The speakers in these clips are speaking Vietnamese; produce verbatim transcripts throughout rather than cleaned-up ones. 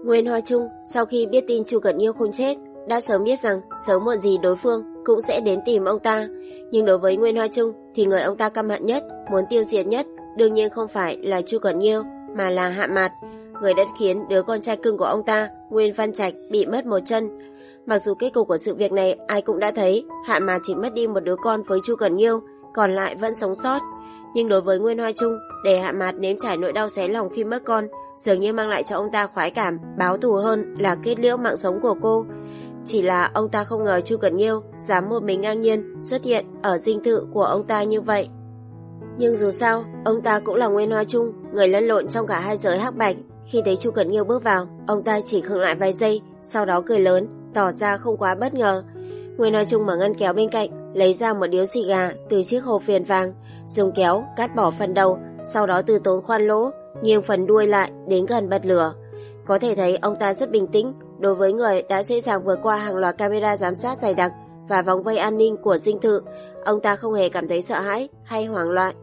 Nguyên Hoa Trung sau khi biết tin Chu Cẩn Nhiêu không chết, đã sớm biết rằng sớm muộn gì đối phương cũng sẽ đến tìm ông ta. Nhưng đối với Nguyên Hoa Trung thì người ông ta căm hận nhất, muốn tiêu diệt nhất, đương nhiên không phải là Chu Cẩn Nhiêu mà là Hạ Mạt, người đã khiến đứa con trai cưng của ông ta, Nguyên Văn Trạch, bị mất một chân. Mặc dù kết cục của sự việc này ai cũng đã thấy, Hạ Mạt chỉ mất đi một đứa con với Chu Cẩn Nhiêu, còn lại vẫn sống sót. Nhưng đối với Nguyên Hoa Trung, để Hạ Mạt nếm trải nỗi đau xé lòng khi mất con, dường như mang lại cho ông ta khoái cảm, báo thù hơn là kết liễu mạng sống của cô. Chỉ là ông ta không ngờ Chu Cẩn Nhiêu dám một mình ngang nhiên xuất hiện ở dinh thự của ông ta như vậy. Nhưng dù sao, ông ta cũng là Nguyên Hoa Trung, người lẫn lộn trong cả hai giới hắc bạch. Khi thấy Chu Cẩn Nhiêu bước vào, ông ta chỉ khựng lại vài giây, sau đó cười lớn, tỏ ra không quá bất ngờ. Nguyên Hoa Trung mở ngăn kéo bên cạnh, lấy ra một điếu xì gà từ chiếc hộp viền vàng, dùng kéo cắt bỏ phần đầu, sau đó từ tốn khoan lỗ, nghiêng phần đuôi lại đến gần bật lửa. Có thể thấy ông ta rất bình tĩnh đối với người đã dễ dàng vượt qua hàng loạt camera giám sát dày đặc và vòng vây an ninh của dinh thự. Ông ta không hề cảm thấy sợ hãi hay hoảng loạn.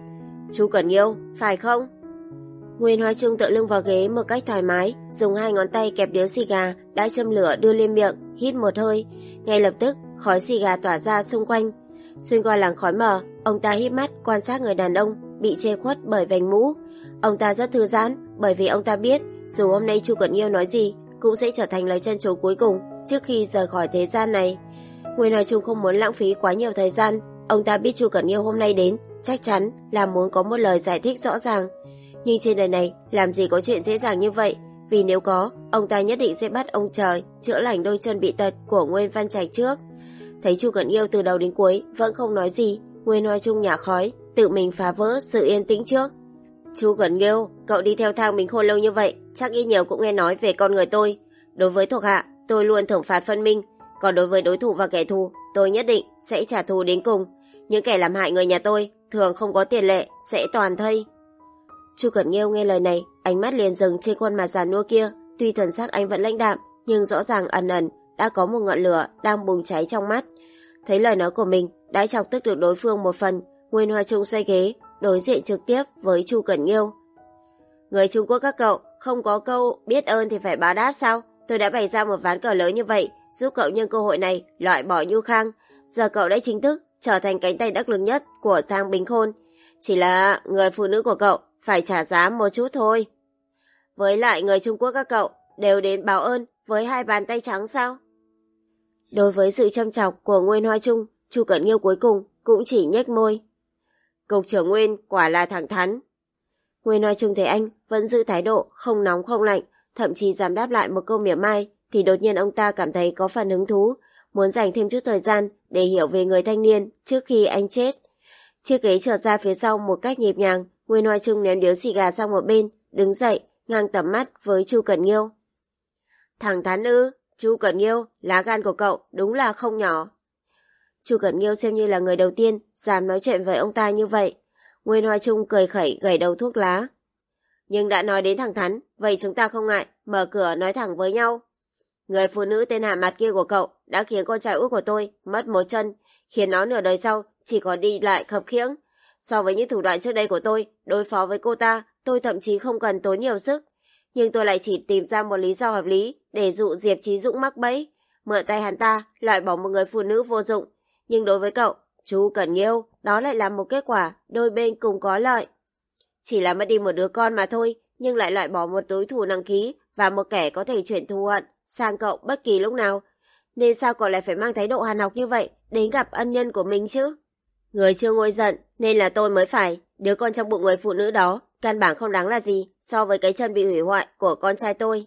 Chu Cẩn Nhiêu, phải không? Nguyên Hoa Trung tựa lưng vào ghế một cách thoải mái, dùng hai ngón tay kẹp điếu xì gà đã châm lửa đưa lên miệng, hít một hơi. Ngay lập tức, khói xì gà tỏa ra xung quanh. Xuyên qua làn khói mờ, ông ta híp mắt quan sát người đàn ông bị che khuất bởi vành mũ. Ông ta rất thư giãn, bởi vì ông ta biết dù hôm nay Chu Cẩn Nhiêu nói gì cũng sẽ trở thành lời trăn trối cuối cùng trước khi rời khỏi thế gian này. Nguyên Hoa Trung không muốn lãng phí quá nhiều thời gian. Ông ta biết Chu Cẩn Nhiêu hôm nay đến chắc chắn là muốn có một lời giải thích rõ ràng. Nhưng trên đời này làm gì có chuyện dễ dàng như vậy, vì nếu có, ông ta nhất định sẽ bắt ông trời chữa lành đôi chân bị tật của Nguyên Văn Trạch trước. Thấy Chu Cẩn Nhiêu từ đầu đến cuối vẫn không nói gì, Nguyên Hoa Trung nhả khói, tự mình phá vỡ sự yên tĩnh trước. Chu Cẩn Nhiêu, cậu đi theo Thang Bình Khôn lâu như vậy, chắc ít nhiều cũng nghe nói về con người tôi. Đối với thuộc hạ, tôi luôn thưởng phạt phân minh, còn đối với đối thủ và kẻ thù, tôi nhất định sẽ trả thù đến cùng. Những kẻ làm hại người nhà tôi thường không có tiền lệ, sẽ toàn thây. Chu Cẩn Nhiêu nghe lời này, ánh mắt liền dừng trên khuôn mặt già nua kia. Tuy thần sắc anh vẫn lãnh đạm, nhưng rõ ràng ẩn ẩn đã có một ngọn lửa đang bùng cháy trong mắt. Thấy lời nói của mình đã chọc tức được đối phương một phần, Nguyên Hoa Trung xoay ghế, đối diện trực tiếp với Chu Cẩn Nhiêu. Người Trung Quốc các cậu không có câu biết ơn thì phải báo đáp sao? Tôi đã bày ra một ván cờ lớn như vậy, giúp cậu nhân cơ hội này loại bỏ Nhu Khang. Giờ cậu đã chính thức trở thành cánh tay đắc lực nhất của Thang Bình Khôn. Chỉ là người phụ nữ của cậu phải trả giá một chút thôi. Với lại người Trung Quốc các cậu đều đến báo ơn với hai bàn tay trắng sao? Đối với sự châm chọc của Nguyên Hoa Trung, Chu Cẩn Nhiêu cuối cùng cũng chỉ nhếch môi. Cục trưởng Nguyên quả là thẳng thắn. Nguyên Hoa Trung thấy anh vẫn giữ thái độ không nóng không lạnh, thậm chí dám đáp lại một câu mỉa mai, thì đột nhiên ông ta cảm thấy có phần hứng thú, muốn dành thêm chút thời gian để hiểu về người thanh niên trước khi anh chết. Chiếc ghế trượt ra phía sau một cách nhịp nhàng, Nguyên Hoa Trung ném điếu xì gà sang một bên, đứng dậy, ngang tầm mắt với Chu Cẩn Nhiêu. Thẳng thắn ư? Chu Cẩn Nhiêu, lá gan của cậu đúng là không nhỏ. Chu Cẩn Nhiêu xem như là người đầu tiên dám nói chuyện với ông ta như vậy. Nguyên Hoa Trung cười khẩy gảy đầu thuốc lá. Nhưng đã nói đến thẳng thắn, vậy chúng ta không ngại mở cửa nói thẳng với nhau. Người phụ nữ tên Hạ Mạt kia của cậu đã khiến con trai út của tôi mất một chân, khiến nó nửa đời sau chỉ có đi lại khập khiễng. So với những thủ đoạn trước đây của tôi đối phó với cô ta, tôi thậm chí không cần tốn nhiều sức. Nhưng tôi lại chỉ tìm ra một lý do hợp lý để dụ Diệp Chí Dũng mắc bẫy, mượn tay hắn ta loại bỏ một người phụ nữ vô dụng. Nhưng đối với cậu, Chu Cẩn Nhiêu, đó lại là một kết quả đôi bên cùng có lợi. Chỉ là mất đi một đứa con mà thôi, nhưng lại loại bỏ một đối thủ nặng ký và một kẻ có thể chuyển thù hận sang cậu bất kỳ lúc nào. Nên sao cậu lại phải mang thái độ hàn học như vậy đến gặp ân nhân của mình chứ? Người chưa nguôi giận nên là tôi mới phải. Đứa con trong bụng người phụ nữ đó căn bản không đáng là gì so với cái chân bị hủy hoại của con trai tôi.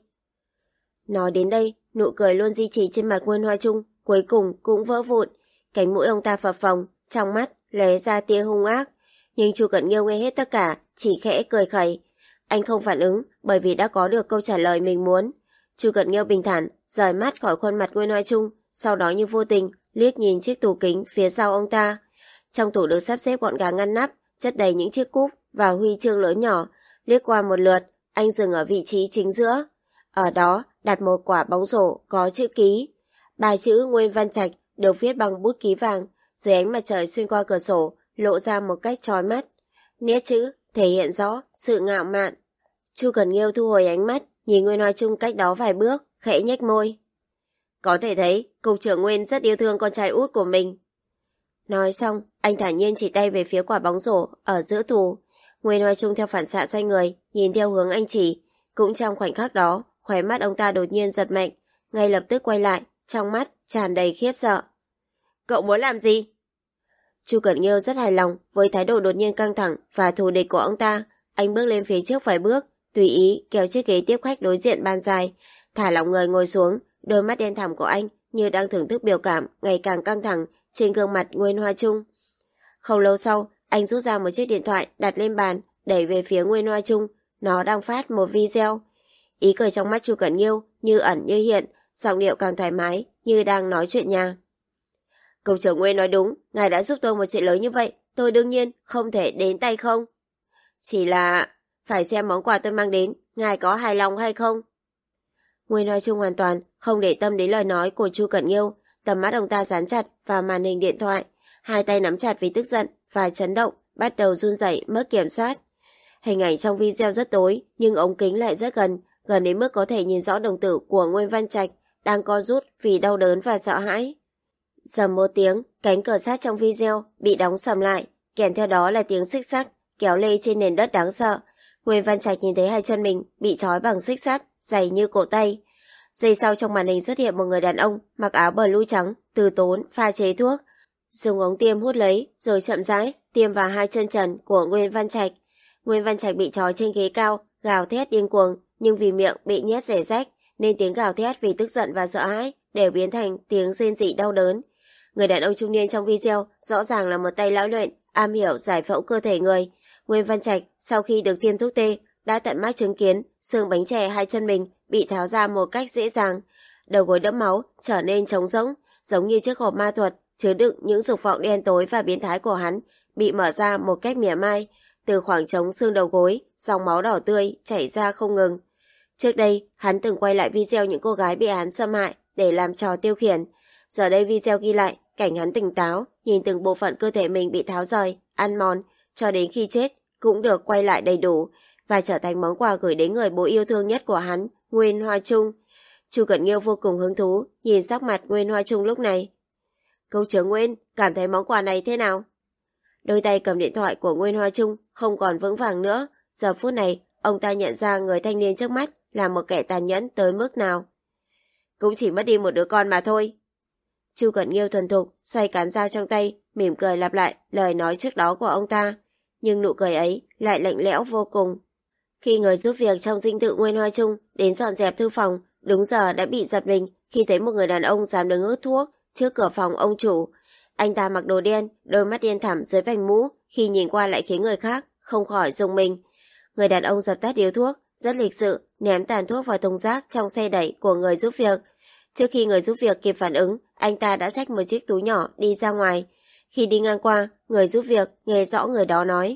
Nói đến đây, nụ cười luôn duy trì trên mặt Nguyên Hoa Trung cuối cùng cũng vỡ vụn. Cánh mũi ông ta phập phồng, trong mắt lóe ra tia hung ác. Nhưng Chu Cẩn Nhiêu nghe hết tất cả, chỉ khẽ cười khẩy. Anh không phản ứng bởi vì đã có được câu trả lời mình muốn. Chu Cẩn Nhiêu bình thản rời mắt khỏi khuôn mặt Nguyên Hoa Trung, sau đó như vô tình liếc nhìn chiếc tủ kính phía sau ông ta. Trong tủ được sắp xếp gọn gàng ngăn nắp, chất đầy những chiếc cúp và huy chương lớn nhỏ. Liếc qua một lượt, anh dừng ở vị trí chính giữa. Ở đó đặt một quả bóng rổ có chữ ký. Ba chữ Nguyên Văn Trạch được viết bằng bút ký vàng, dưới ánh mặt trời xuyên qua cửa sổ lộ ra một cách chói mắt. Nét chữ thể hiện rõ sự ngạo mạn. Chu Cẩn Nhiêu thu hồi ánh mắt, nhìn Nguyên Hoa Trung cách đó vài bước, khẽ nhếch môi. Có thể thấy, cục trưởng Nguyên rất yêu thương con trai út của mình. Nói xong, anh thản nhiên chỉ tay về phía quả bóng rổ ở giữa tủ. Nguyên Hoa Trung theo phản xạ xoay người, nhìn theo hướng anh chỉ. Cũng trong khoảnh khắc đó, khóe mắt ông ta đột nhiên giật mạnh, ngay lập tức quay lại, trong mắt tràn đầy khiếp sợ. Cậu muốn làm gì? Chu Cẩn Nghiêu rất hài lòng với thái độ đột nhiên căng thẳng và thù địch của ông ta. Anh bước lên phía trước vài bước, tùy ý kéo chiếc ghế tiếp khách đối diện ban dài, thả lỏng người ngồi xuống. Đôi mắt đen thẳm của anh như đang thưởng thức biểu cảm ngày càng căng thẳng trên gương mặt Nguyên Hoa Trung. Không lâu sau, anh rút ra một chiếc điện thoại đặt lên bàn, đẩy về phía Nguyên Hoa Trung. Nó đang phát một video. Ý cười trong mắt Chu Cẩn Nghiêu như ẩn như hiện, giọng điệu càng thoải mái như đang nói chuyện nhà. Cục trưởng Nguyên nói đúng, ngài đã giúp tôi một chuyện lớn như vậy, tôi đương nhiên không thể đến tay không. Chỉ là phải xem món quà tôi mang đến, ngài có hài lòng hay không? Nguyên Hoa Trung hoàn toàn không để tâm đến lời nói của Chu Cẩn Nghiêu, tầm mắt ông ta dán chặt vào màn hình điện thoại, hai tay nắm chặt vì tức giận và chấn động, bắt đầu run rẩy mất kiểm soát. Hình ảnh trong video rất tối, nhưng ống kính lại rất gần, gần đến mức có thể nhìn rõ đồng tử của Nguyên Văn Trạch đang co rút vì đau đớn và sợ hãi. Dầm một tiếng, cánh cửa sắt trong video bị đóng sầm lại, kèm theo đó là tiếng xích sắt kéo lê trên nền đất đáng sợ. Nguyên Văn Trạch nhìn thấy hai chân mình bị trói bằng xích sắt dày như cổ tay. Giây sau trong màn hình xuất hiện một người đàn ông mặc áo blue trắng, từ tốn pha chế thuốc, dùng ống tiêm hút lấy rồi chậm rãi tiêm vào hai chân trần của Nguyên Văn Trạch. Nguyên Văn Trạch bị trói trên ghế cao, gào thét điên cuồng, nhưng vì miệng bị nhét rẻ rách nên tiếng gào thét vì tức giận và sợ hãi đều biến thành tiếng rên rỉ đau đớn. Người đàn ông trung niên trong video rõ ràng là một tay lão luyện, am hiểu giải phẫu cơ thể người. Nguyên Văn Trạch sau khi được tiêm thuốc tê đã tận mắt chứng kiến xương bánh chè hai chân mình bị tháo ra một cách dễ dàng. Đầu gối đẫm máu trở nên trống rỗng, giống như chiếc hộp ma thuật chứa đựng những dục vọng đen tối và biến thái của hắn bị mở ra một cách mỉa mai. Từ khoảng trống xương đầu gối, dòng máu đỏ tươi chảy ra không ngừng. Trước đây, hắn từng quay lại video những cô gái bị hắn xâm hại để làm trò tiêu khiển. Giờ đây video ghi lại cảnh hắn tỉnh táo, nhìn từng bộ phận cơ thể mình bị tháo rời, ăn mòn, cho đến khi chết cũng được quay lại đầy đủ và trở thành món quà gửi đến người bố yêu thương nhất của hắn, Nguyên Hoa Trung. Chu Cẩn Nghiêu vô cùng hứng thú nhìn sắc mặt Nguyên Hoa Trung lúc này. Cục trưởng Nguyên, cảm thấy món quà này thế nào? Đôi tay cầm điện thoại của Nguyên Hoa Trung không còn vững vàng nữa. Giờ phút này, ông ta nhận ra người thanh niên trước mắt là một kẻ tàn nhẫn tới mức nào. Cũng chỉ mất đi một đứa con mà thôi. Chu Cẩn Nghiêu thuần thục xoay cán dao trong tay, mỉm cười lặp lại lời nói trước đó của ông ta. Nhưng nụ cười ấy lại lạnh lẽo vô cùng. Khi người giúp việc trong dinh thự Nguyên Hoa Trung đến dọn dẹp thư phòng, đúng giờ đã bị giật mình khi thấy một người đàn ông dám đứng hút thuốc trước cửa phòng ông chủ. Anh ta mặc đồ đen, đôi mắt đen thẳm dưới vành mũ, khi nhìn qua lại khiến người khác không khỏi rùng mình. Người đàn ông dập tắt điếu thuốc, rất lịch sự, ném tàn thuốc vào thùng rác trong xe đẩy của người giúp việc. Trước khi người giúp việc kịp phản ứng, anh ta đã xách một chiếc túi nhỏ đi ra ngoài. Khi đi ngang qua, người giúp việc nghe rõ người đó nói.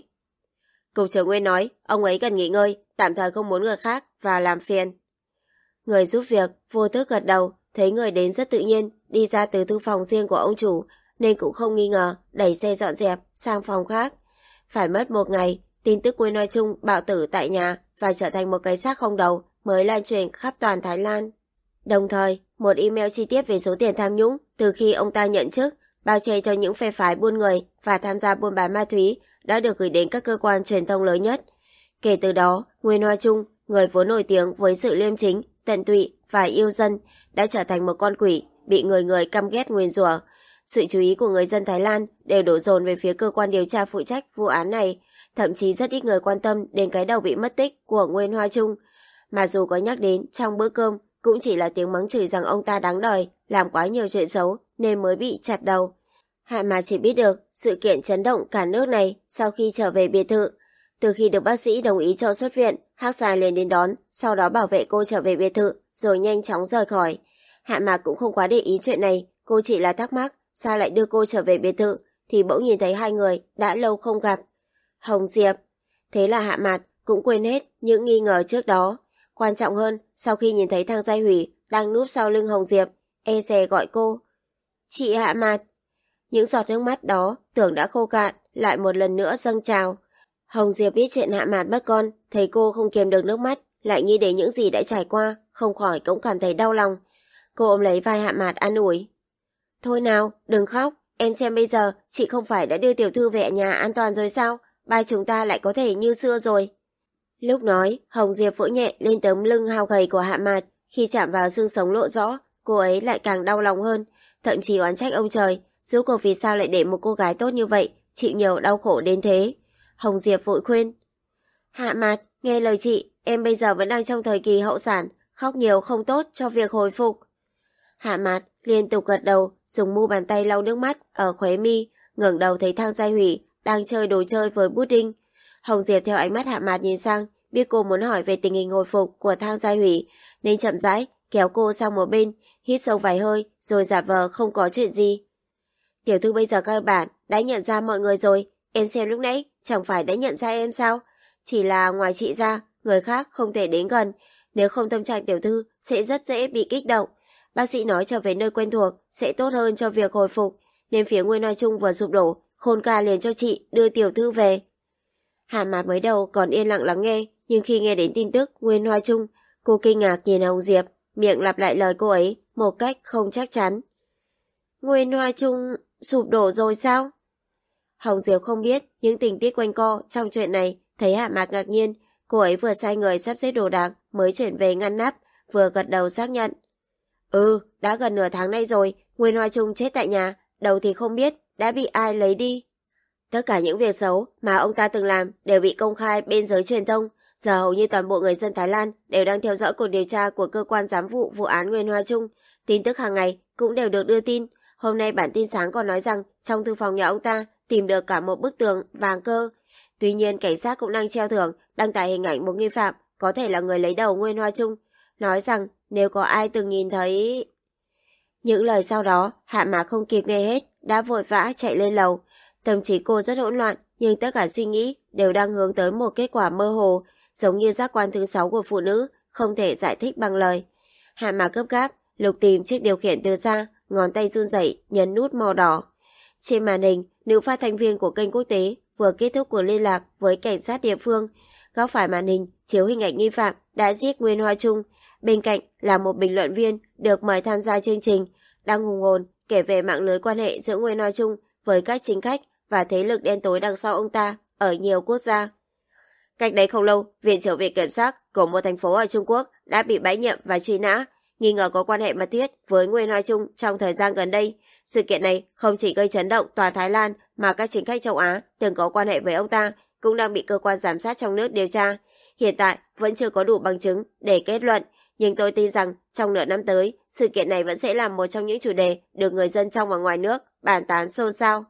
Cục trưởng Nguyên nói, ông ấy cần nghỉ ngơi, tạm thời không muốn người khác và làm phiền. Người giúp việc vô thức gật đầu, thấy người đến rất tự nhiên, đi ra từ thư phòng riêng của ông chủ, nên cũng không nghi ngờ, đẩy xe dọn dẹp sang phòng khác. Phải mất một ngày, tin tức Nguyên Hoa Trung bạo tử tại nhà và trở thành một cái xác không đầu mới lan truyền khắp toàn Thái Lan. Đồng thời, một email chi tiết về số tiền tham nhũng từ khi ông ta nhận chức, bao che cho những phe phái buôn người và tham gia buôn bán ma túy đã được gửi đến các cơ quan truyền thông lớn nhất. Kể từ đó, Nguyên Hoa Trung, người vốn nổi tiếng với sự liêm chính, tận tụy và yêu dân, đã trở thành một con quỷ bị người người căm ghét nguyền rủa. Sự chú ý của người dân Thái Lan đều đổ dồn về phía cơ quan điều tra phụ trách vụ án này, thậm chí rất ít người quan tâm đến cái đầu bị mất tích của Nguyên Hoa Trung. Mà dù có nhắc đến trong bữa cơm, cũng chỉ là tiếng mắng chửi rằng ông ta đáng đời, làm quá nhiều chuyện xấu nên mới bị chặt đầu. Hạ mà chỉ biết được sự kiện chấn động cả nước này sau khi trở về biệt thự. Từ khi được bác sĩ đồng ý cho xuất viện, Hắc Xà liền đến đón, sau đó bảo vệ cô trở về biệt thự, rồi nhanh chóng rời khỏi. Hạ Mạc cũng không quá để ý chuyện này, cô chỉ là thắc mắc sao lại đưa cô trở về biệt thự, thì bỗng nhìn thấy hai người đã lâu không gặp. Hồng Diệp. Thế là Hạ Mạc cũng quên hết những nghi ngờ trước đó. Quan trọng hơn, sau khi nhìn thấy thằng Giai Hủy đang núp sau lưng Hồng Diệp, e dè gọi cô. Chị Hạ Mạc. Những giọt nước mắt đó tưởng đã khô cạn, lại một lần nữa dâng trào. Hồng Diệp biết chuyện Hạ Mạc mất con, thấy cô không kiềm được nước mắt, lại nghĩ đến những gì đã trải qua, không khỏi cũng cảm thấy đau lòng. Cô ôm lấy vai Hạ Mạt an ủi. Thôi nào, đừng khóc, em xem bây giờ chị không phải đã đưa tiểu thư về nhà an toàn rồi sao? Ba chúng ta lại có thể như xưa rồi. Lúc nói, Hồng Diệp vỗ nhẹ lên tấm lưng hao gầy của Hạ Mạt, khi chạm vào xương sống lộ rõ, cô ấy lại càng đau lòng hơn, thậm chí oán trách ông trời, rốt cuộc vì sao lại để một cô gái tốt như vậy chịu nhiều đau khổ đến thế. Hồng Diệp vội khuyên. Hạ Mạt, nghe lời chị, em bây giờ vẫn đang trong thời kỳ hậu sản, khóc nhiều không tốt cho việc hồi phục. Hạ Mạt liên tục gật đầu, dùng mu bàn tay lau nước mắt ở khóe mi, ngẩng đầu thấy Thang Giai Hủy đang chơi đồ chơi với bút đinh. Hồng Diệp theo ánh mắt Hạ Mạt nhìn sang, biết cô muốn hỏi về tình hình hồi phục của Thang Giai Hủy, nên chậm rãi kéo cô sang một bên, hít sâu vài hơi rồi giả vờ không có chuyện gì. Tiểu thư bây giờ các bạn đã nhận ra mọi người rồi, em xem lúc nãy chẳng phải đã nhận ra em sao? Chỉ là ngoài chị ra, người khác không thể đến gần, nếu không tâm trạng tiểu thư sẽ rất dễ bị kích động. Bác sĩ nói trở về nơi quen thuộc sẽ tốt hơn cho việc hồi phục, nên phía Nguyên Hoa Trung vừa sụp đổ, Khôn ca liền cho chị đưa tiểu thư về. Hạ Mạt mới đầu còn yên lặng lắng nghe, nhưng khi nghe đến tin tức Nguyên Hoa Trung, cô kinh ngạc nhìn Hồng Diệp, miệng lặp lại lời cô ấy một cách không chắc chắn. Nguyên Hoa Trung sụp đổ rồi sao? Hồng Diệp không biết những tình tiết quanh co trong chuyện này, thấy Hạ Mạt ngạc nhiên, cô ấy vừa sai người sắp xếp đồ đạc mới chuyển về ngăn nắp, vừa gật đầu xác nhận. Ừ, đã gần nửa tháng nay rồi, Nguyên Hoa Trung chết tại nhà, đầu thì không biết đã bị ai lấy đi. Tất cả những việc xấu mà ông ta từng làm đều bị công khai bên giới truyền thông, giờ hầu như toàn bộ người dân Thái Lan đều đang theo dõi cuộc điều tra của cơ quan giám vụ vụ án Nguyên Hoa Trung, tin tức hàng ngày cũng đều được đưa tin. Hôm nay bản tin sáng còn nói rằng trong thư phòng nhà ông ta tìm được cả một bức tường vàng cơ. Tuy nhiên cảnh sát cũng đang treo thưởng đăng tải hình ảnh một nghi phạm có thể là người lấy đầu Nguyên Hoa Trung, nói rằng nếu có ai từng nhìn thấy... Những lời sau đó Hạ Mạt không kịp nghe hết, đã vội vã chạy lên lầu. Tâm trí cô rất hỗn loạn, nhưng tất cả suy nghĩ đều đang hướng tới một kết quả mơ hồ, giống như giác quan thứ sáu của phụ nữ, không thể giải thích bằng lời. Hạ Mạt gấp gáp lục tìm chiếc điều khiển từ xa, ngón tay run rẩy nhấn nút màu đỏ. Trên màn hình, nữ phát thanh viên của kênh quốc tế vừa kết thúc cuộc liên lạc với cảnh sát địa phương. Góc phải màn hình chiếu hình ảnh nghi phạm đã giết Nguyên Hoa Trung. Bên cạnh là một bình luận viên được mời tham gia chương trình, đang hùng hồn kể về mạng lưới quan hệ giữa Nguyên Hoa Trung với các chính khách và thế lực đen tối đằng sau ông ta ở nhiều quốc gia. Cách đấy không lâu, viện trưởng viện kiểm sát của một thành phố ở Trung Quốc đã bị bãi nhiệm và truy nã, nghi ngờ có quan hệ mật thiết với Nguyên Hoa Trung trong thời gian gần đây. Sự kiện này không chỉ gây chấn động toàn Thái Lan mà các chính khách châu Á từng có quan hệ với ông ta cũng đang bị cơ quan giám sát trong nước điều tra. Hiện tại vẫn chưa có đủ bằng chứng để kết luận, nhưng tôi tin rằng trong nửa năm tới, sự kiện này vẫn sẽ là một trong những chủ đề được người dân trong và ngoài nước bàn tán xôn xao.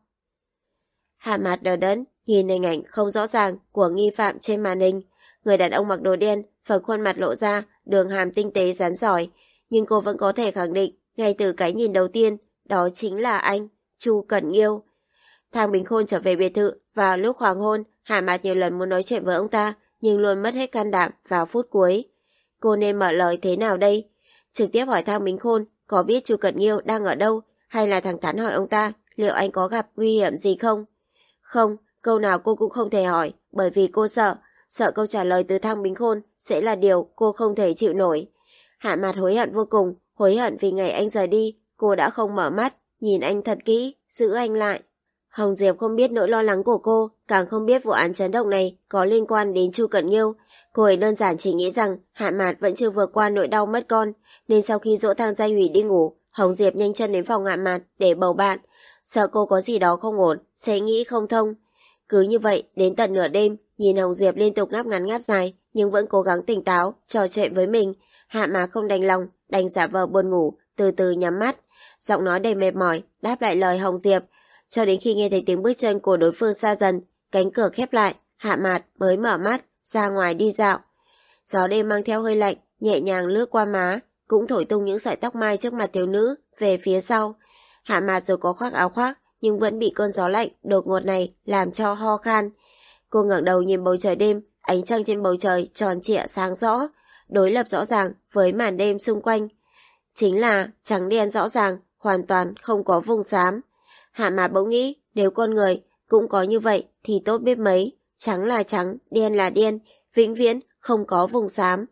Hạ Mạt đờ đẫn nhìn hình ảnh không rõ ràng của nghi phạm trên màn hình. Người đàn ông mặc đồ đen, phần khuôn mặt lộ ra đường hàm tinh tế rắn giỏi, nhưng cô vẫn có thể khẳng định ngay từ cái nhìn đầu tiên, đó chính là anh, Chu Cẩn Nghiêu. Thang Bình Khôn trở về biệt thự vào lúc hoàng hôn. Hạ Mạt nhiều lần muốn nói chuyện với ông ta, nhưng luôn mất hết can đảm vào phút cuối. Cô nên mở lời thế nào đây? Trực tiếp hỏi Thang Bình Khôn có biết Chu Cẩn Nghiêu đang ở đâu, hay là thẳng thắn hỏi ông ta liệu anh có gặp nguy hiểm gì không? Không, câu nào cô cũng không thể hỏi, bởi vì cô sợ, sợ câu trả lời từ Thang Bình Khôn sẽ là điều cô không thể chịu nổi. Hạ Mạt hối hận vô cùng, hối hận vì ngày anh rời đi, cô đã không mở mắt, nhìn anh thật kỹ, giữ anh lại. Hồng Diệp không biết nỗi lo lắng của cô, càng không biết vụ án chấn động này có liên quan đến Chu Cẩn Nghiêu. Cô ấy đơn giản chỉ nghĩ rằng Hạ Mạt vẫn chưa vượt qua nỗi đau mất con, nên sau khi dỗ Thang Giai Hủy đi ngủ, Hồng Diệp nhanh chân đến phòng Hạ Mạt để bầu bạn, sợ cô có gì đó không ổn, sẽ nghĩ không thông. Cứ như vậy, đến tận nửa đêm, nhìn Hồng Diệp liên tục ngáp ngắn ngáp dài, nhưng vẫn cố gắng tỉnh táo, trò chuyện với mình, Hạ Mạt không đành lòng, đành giả vờ buồn ngủ, từ từ nhắm mắt, giọng nói đầy mệt mỏi, đáp lại lời Hồng Diệp. Cho đến khi nghe thấy tiếng bước chân của đối phương xa dần, cánh cửa khép lại, Hạ Mạt mới mở mắt, ra ngoài đi dạo. Gió đêm mang theo hơi lạnh, nhẹ nhàng lướt qua má, cũng thổi tung những sợi tóc mai trước mặt thiếu nữ, về phía sau. Hạ Mạt dù có khoác áo khoác, nhưng vẫn bị cơn gió lạnh đột ngột này làm cho ho khan. Cô ngẩng đầu nhìn bầu trời đêm, ánh trăng trên bầu trời tròn trịa sáng rõ, đối lập rõ ràng với màn đêm xung quanh. Chính là trắng đen rõ ràng, hoàn toàn không có vùng xám. Hạ Mạt bỗng nghĩ, nếu con người cũng có như vậy thì tốt biết mấy, trắng là trắng, đen là đen, vĩnh viễn không có vùng xám.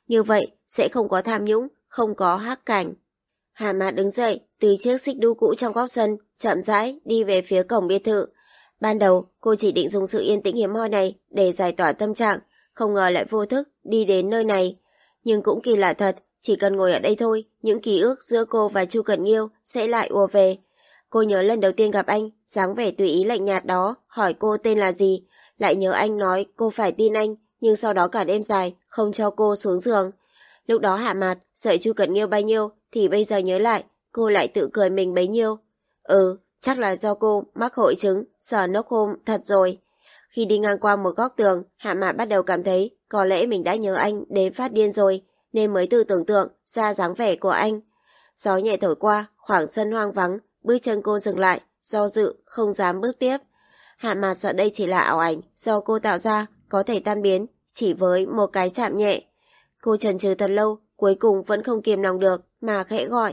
như vậy sẽ không có tham nhũng, không có hắc cảnh. Hà Mạt đứng dậy, từ chiếc xích đu cũ trong góc sân, chậm rãi đi về phía cổng biệt thự. Ban đầu, cô chỉ định dùng sự yên tĩnh hiếm hoi này để giải tỏa tâm trạng, không ngờ lại vô thức đi đến nơi này. Nhưng cũng kỳ lạ thật, chỉ cần ngồi ở đây thôi, những ký ức giữa cô và Chu Cẩn Nghiêu sẽ lại ùa về. Cô nhớ lần đầu tiên gặp anh, dáng vẻ tùy ý lạnh nhạt đó, hỏi cô tên là gì, lại nhớ anh nói cô phải tin anh, nhưng sau đó cả đêm dài không cho cô xuống giường. Lúc đó Hạ Mạt sợ Chu Cẩn Nghiêu bao nhiêu, thì bây giờ nhớ lại, cô lại tự cười mình bấy nhiêu. Ừ, chắc là do cô mắc hội chứng Stockholm thật rồi. Khi đi ngang qua một góc tường, Hạ Mạt bắt đầu cảm thấy có lẽ mình đã nhớ anh đến phát điên rồi, nên mới tự tưởng tượng ra dáng vẻ của anh. Gió nhẹ thổi qua, khoảng sân hoang vắng, bước chân cô dừng lại, do dự, không dám bước tiếp. Hạ Mạt sợ đây chỉ là ảo ảnh do cô tạo ra, có thể tan biến chỉ với một cái chạm nhẹ. Cô chần chừ thật lâu, cuối cùng vẫn không kiềm lòng được mà khẽ gọi.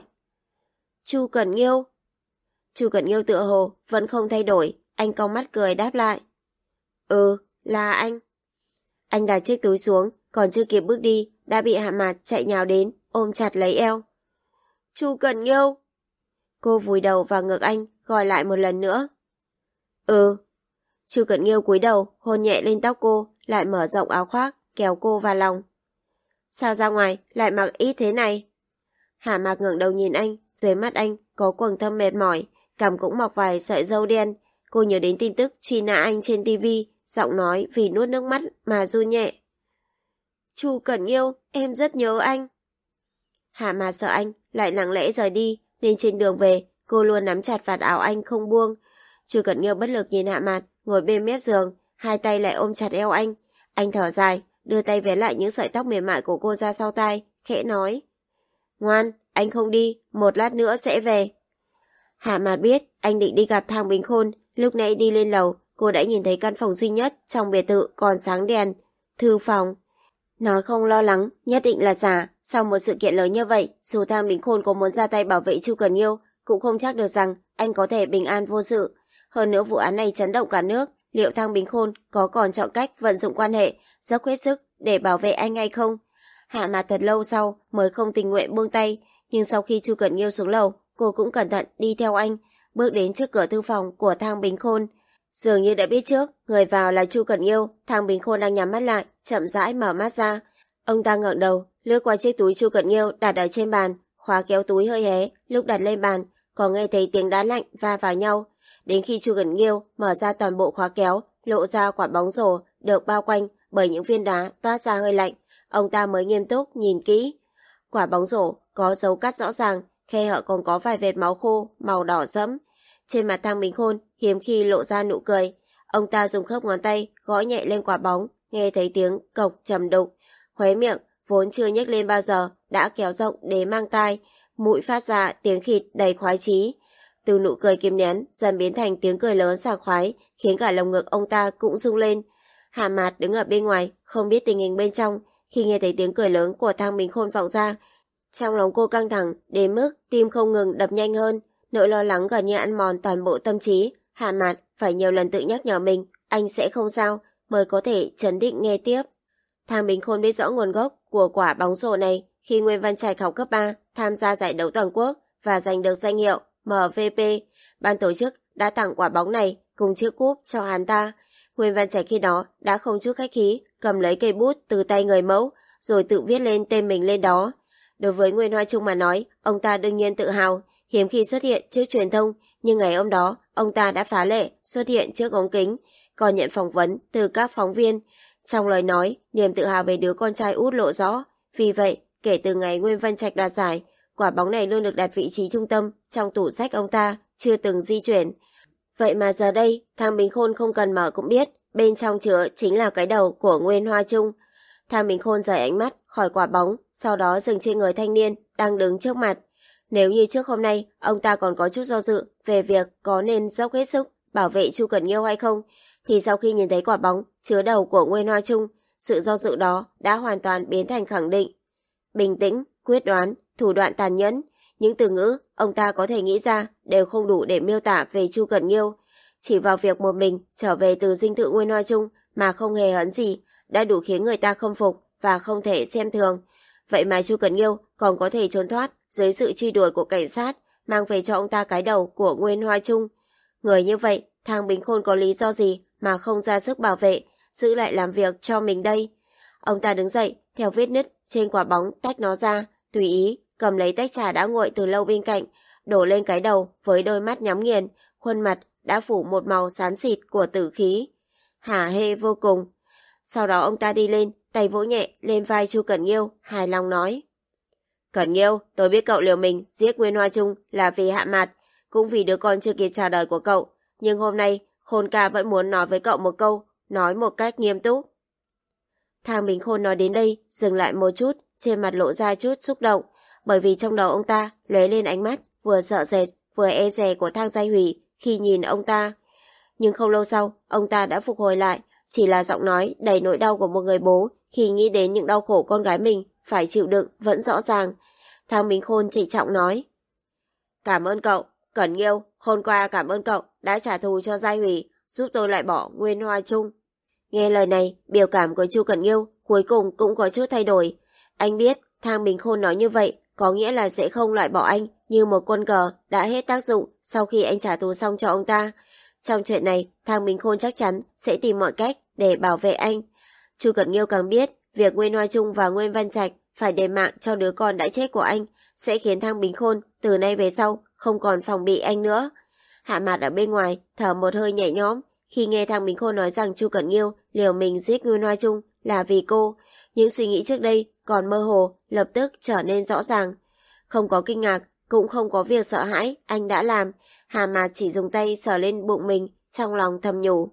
Chu Cẩn Nghiêu. Chu Cẩn Nghiêu tựa hồ vẫn không thay đổi, anh cong mắt cười đáp lại. Ừ, là anh. Anh đặt chiếc túi xuống, còn chưa kịp bước đi, đã bị Hạ Mạt chạy nhào đến, ôm chặt lấy eo. Chu Cẩn Nghiêu. Cô vùi đầu vào ngực anh, gọi lại một lần nữa. Ừ. Chu Cẩn Nghiêu cúi đầu, hôn nhẹ lên tóc cô, lại mở rộng áo khoác, kéo cô vào lòng. Sao ra ngoài lại mặc ít thế này? Hạ Mạc ngẩng đầu nhìn anh, dưới mắt anh có quầng thâm mệt mỏi, cằm cũng mọc vài sợi râu đen. Cô nhớ đến tin tức truy nã anh trên tivi, giọng nói vì nuốt nước mắt mà run nhẹ. Chu Cẩn Nghiêu, em rất nhớ anh. Hạ Mạc sợ anh lại lặng lẽ rời đi, nên trên đường về cô luôn nắm chặt vạt áo anh không buông. Chu Cẩn Nghiêu bất lực nhìn Hạ Mạc ngồi bên mép giường, hai tay lại ôm chặt eo anh. Anh thở dài, đưa tay vén lại những sợi tóc mềm mại của cô ra sau tai, khẽ nói. Ngoan, anh không đi, một lát nữa sẽ về. Hạ Mạt biết anh định đi gặp Thang Bình Khôn, lúc nãy đi lên lầu, cô đã nhìn thấy căn phòng duy nhất trong biệt thự còn sáng đèn, thư phòng. Nói không lo lắng, nhất định là giả, sau một sự kiện lớn như vậy, dù Thang Bình Khôn có muốn ra tay bảo vệ Chu Cẩn Nghiêu, cũng không chắc được rằng anh có thể bình an vô sự. Hơn nữa vụ án này chấn động cả nước, liệu Thang Bình Khôn có còn chọn cách vận dụng quan hệ, dốc hết sức để bảo vệ anh hay không? Hạ Mạt thật lâu sau mới không tình nguyện buông tay, nhưng sau khi Chu Cẩn Nghiêu xuống lầu, cô cũng cẩn thận đi theo anh, bước đến trước cửa thư phòng của Thang Bình Khôn. Dường như đã biết trước, người vào là Chu Cẩn Nghiêu, Thang Bình Khôn đang nhắm mắt lại, chậm rãi mở mắt ra. Ông ta ngẩng đầu, lướt qua chiếc túi Chu Cẩn Nghiêu đặt ở trên bàn, khóa kéo túi hơi hé, lúc đặt lên bàn, có nghe thấy tiếng đá lạnh va vào nhau. Đến khi Chu Cẩn Nghiêu mở ra toàn bộ khóa kéo, lộ ra quả bóng rổ được bao quanh bởi những viên đá toát ra hơi lạnh, ông ta mới nghiêm túc nhìn kỹ. Quả bóng rổ có dấu cắt rõ ràng, khe hở còn có vài vệt máu khô màu đỏ sẫm. Trên mặt Thang Bình Khôn hiếm khi lộ ra nụ cười. Ông ta dùng khớp ngón tay gõ nhẹ lên quả bóng, nghe thấy tiếng cộc trầm đục. Khóe miệng vốn chưa nhếch lên bao giờ đã kéo rộng đến mang tai, mũi phát ra tiếng khịt đầy khoái chí. Từ nụ cười kiềm nén dần biến thành tiếng cười lớn sảng khoái, khiến cả lồng ngực ông ta cũng rung lên. Hạ Mạt đứng ở bên ngoài, không biết tình hình bên trong. Khi nghe thấy tiếng cười lớn của Thang Bình Khôn vọng ra, trong lòng cô căng thẳng đến mức tim không ngừng đập nhanh hơn, nỗi lo lắng gần như ăn mòn toàn bộ tâm trí. Hạ Mạt phải nhiều lần tự nhắc nhở mình anh sẽ không sao mới có thể trấn định nghe tiếp. Thang Bình Khôn biết rõ nguồn gốc của quả bóng rổ này khi Nguyên Văn Trạch học cấp ba tham gia giải đấu toàn quốc và giành được danh hiệu em vê pê. Ban tổ chức đã tặng quả bóng này cùng chiếc cúp cho hắn ta. Nguyên Văn Trạch khi đó đã không chút khách khí cầm lấy cây bút từ tay người mẫu rồi tự viết lên tên mình lên đó. Đối với Nguyên Hoa Trung mà nói, ông ta đương nhiên tự hào, hiếm khi xuất hiện trước truyền thông, nhưng ngày hôm đó ông ta đã phá lệ xuất hiện trước ống kính, còn nhận phỏng vấn từ các phóng viên. Trong lời nói, niềm tự hào về đứa con trai út lộ rõ. Vì vậy, kể từ ngày Nguyên Văn Trạch đoạt giải, quả bóng này luôn được đặt vị trí trung tâm trong tủ sách ông ta, chưa từng di chuyển. Vậy mà giờ đây, Thang Bình Khôn không cần mở cũng biết, bên trong chứa chính là cái đầu của Nguyên Hoa Trung. Thang Bình Khôn rời ánh mắt khỏi quả bóng, sau đó dừng trên người thanh niên đang đứng trước mặt. Nếu như trước hôm nay, ông ta còn có chút do dự về việc có nên dốc hết sức bảo vệ Chu Cẩn Nghiêu hay không, thì sau khi nhìn thấy quả bóng chứa đầu của Nguyên Hoa Trung, sự do dự đó đã hoàn toàn biến thành khẳng định. Bình tĩnh, quyết đoán, thủ đoạn tàn nhẫn, những từ ngữ ông ta có thể nghĩ ra đều không đủ để miêu tả về Chu Cẩn Nghiêu. Chỉ vào việc một mình trở về từ dinh thự Nguyên Hoa Trung mà không hề hấn gì đã đủ khiến người ta khâm phục và không thể xem thường. Vậy mà Chu Cẩn Nghiêu còn có thể trốn thoát dưới sự truy đuổi của cảnh sát, mang về cho ông ta cái đầu của Nguyên Hoa Trung. Người như vậy, Thang Bính Khôn có lý do gì mà không ra sức bảo vệ, giữ lại làm việc cho mình đây? Ông ta đứng dậy, theo vết nứt trên quả bóng tách nó ra, tùy ý cầm lấy tách trà đã nguội từ lâu bên cạnh, đổ lên cái đầu với đôi mắt nhắm nghiền, khuôn mặt đã phủ một màu xám xịt của tử khí. Hả hê vô cùng. Sau đó ông ta đi lên, tay vỗ nhẹ lên vai Chu Cẩn Nghiêu, hài lòng nói: Cẩn Nghiêu, tôi biết cậu liều mình giết Nguyên Hoa Trung là vì Hạ Mạt, cũng vì đứa con chưa kịp chào đời của cậu, nhưng hôm nay Khôn ca vẫn muốn nói với cậu một câu, nói một cách nghiêm túc. Thang Bính Khôn nói đến đây, dừng lại một chút, trên mặt lộ ra chút xúc động, bởi vì trong đầu ông ta lóe lên ánh mắt vừa sợ sệt vừa e dè của Thang Giai Hủy khi nhìn ông ta. Nhưng không lâu sau, ông ta đã phục hồi lại, chỉ là giọng nói đầy nỗi đau của một người bố khi nghĩ đến những đau khổ con gái mình phải chịu đựng vẫn rõ ràng. Thang Bính Khôn trịnh trọng nói: Cảm ơn cậu, Cẩn Nghiêu, hôm qua cảm ơn cậu đã trả thù cho Giai Hủy, giúp tôi loại bỏ Nguyên Hoa Trung. Nghe lời này, biểu cảm của Chu Cẩn Nghiêu cuối cùng cũng có chút thay đổi. Anh biết Thang Bính Khôn nói như vậy có nghĩa là sẽ không loại bỏ anh như một quân cờ đã hết tác dụng sau khi anh trả thù xong cho ông ta. Trong chuyện này, Thang Bính Khôn chắc chắn sẽ tìm mọi cách để bảo vệ anh. Chu Cẩn Nghiêu càng biết việc Nguyên Hoa Trung và Nguyên Văn Trạch phải đền mạng cho đứa con đã chết của anh sẽ khiến Thang Bính Khôn từ nay về sau không còn phòng bị anh nữa. Hạ Mạt ở bên ngoài thở một hơi nhẹ nhõm khi nghe Thang Bính Khôn nói rằng Chu Cẩn Nghiêu liều mình giết Nguyên Hoa Trung là vì cô. Những suy nghĩ trước đây còn mơ hồ lập tức trở nên rõ ràng. Không có kinh ngạc, cũng không có việc sợ hãi anh đã làm. Hạ Mạt chỉ dùng tay sờ lên bụng mình, trong lòng thầm nhủ: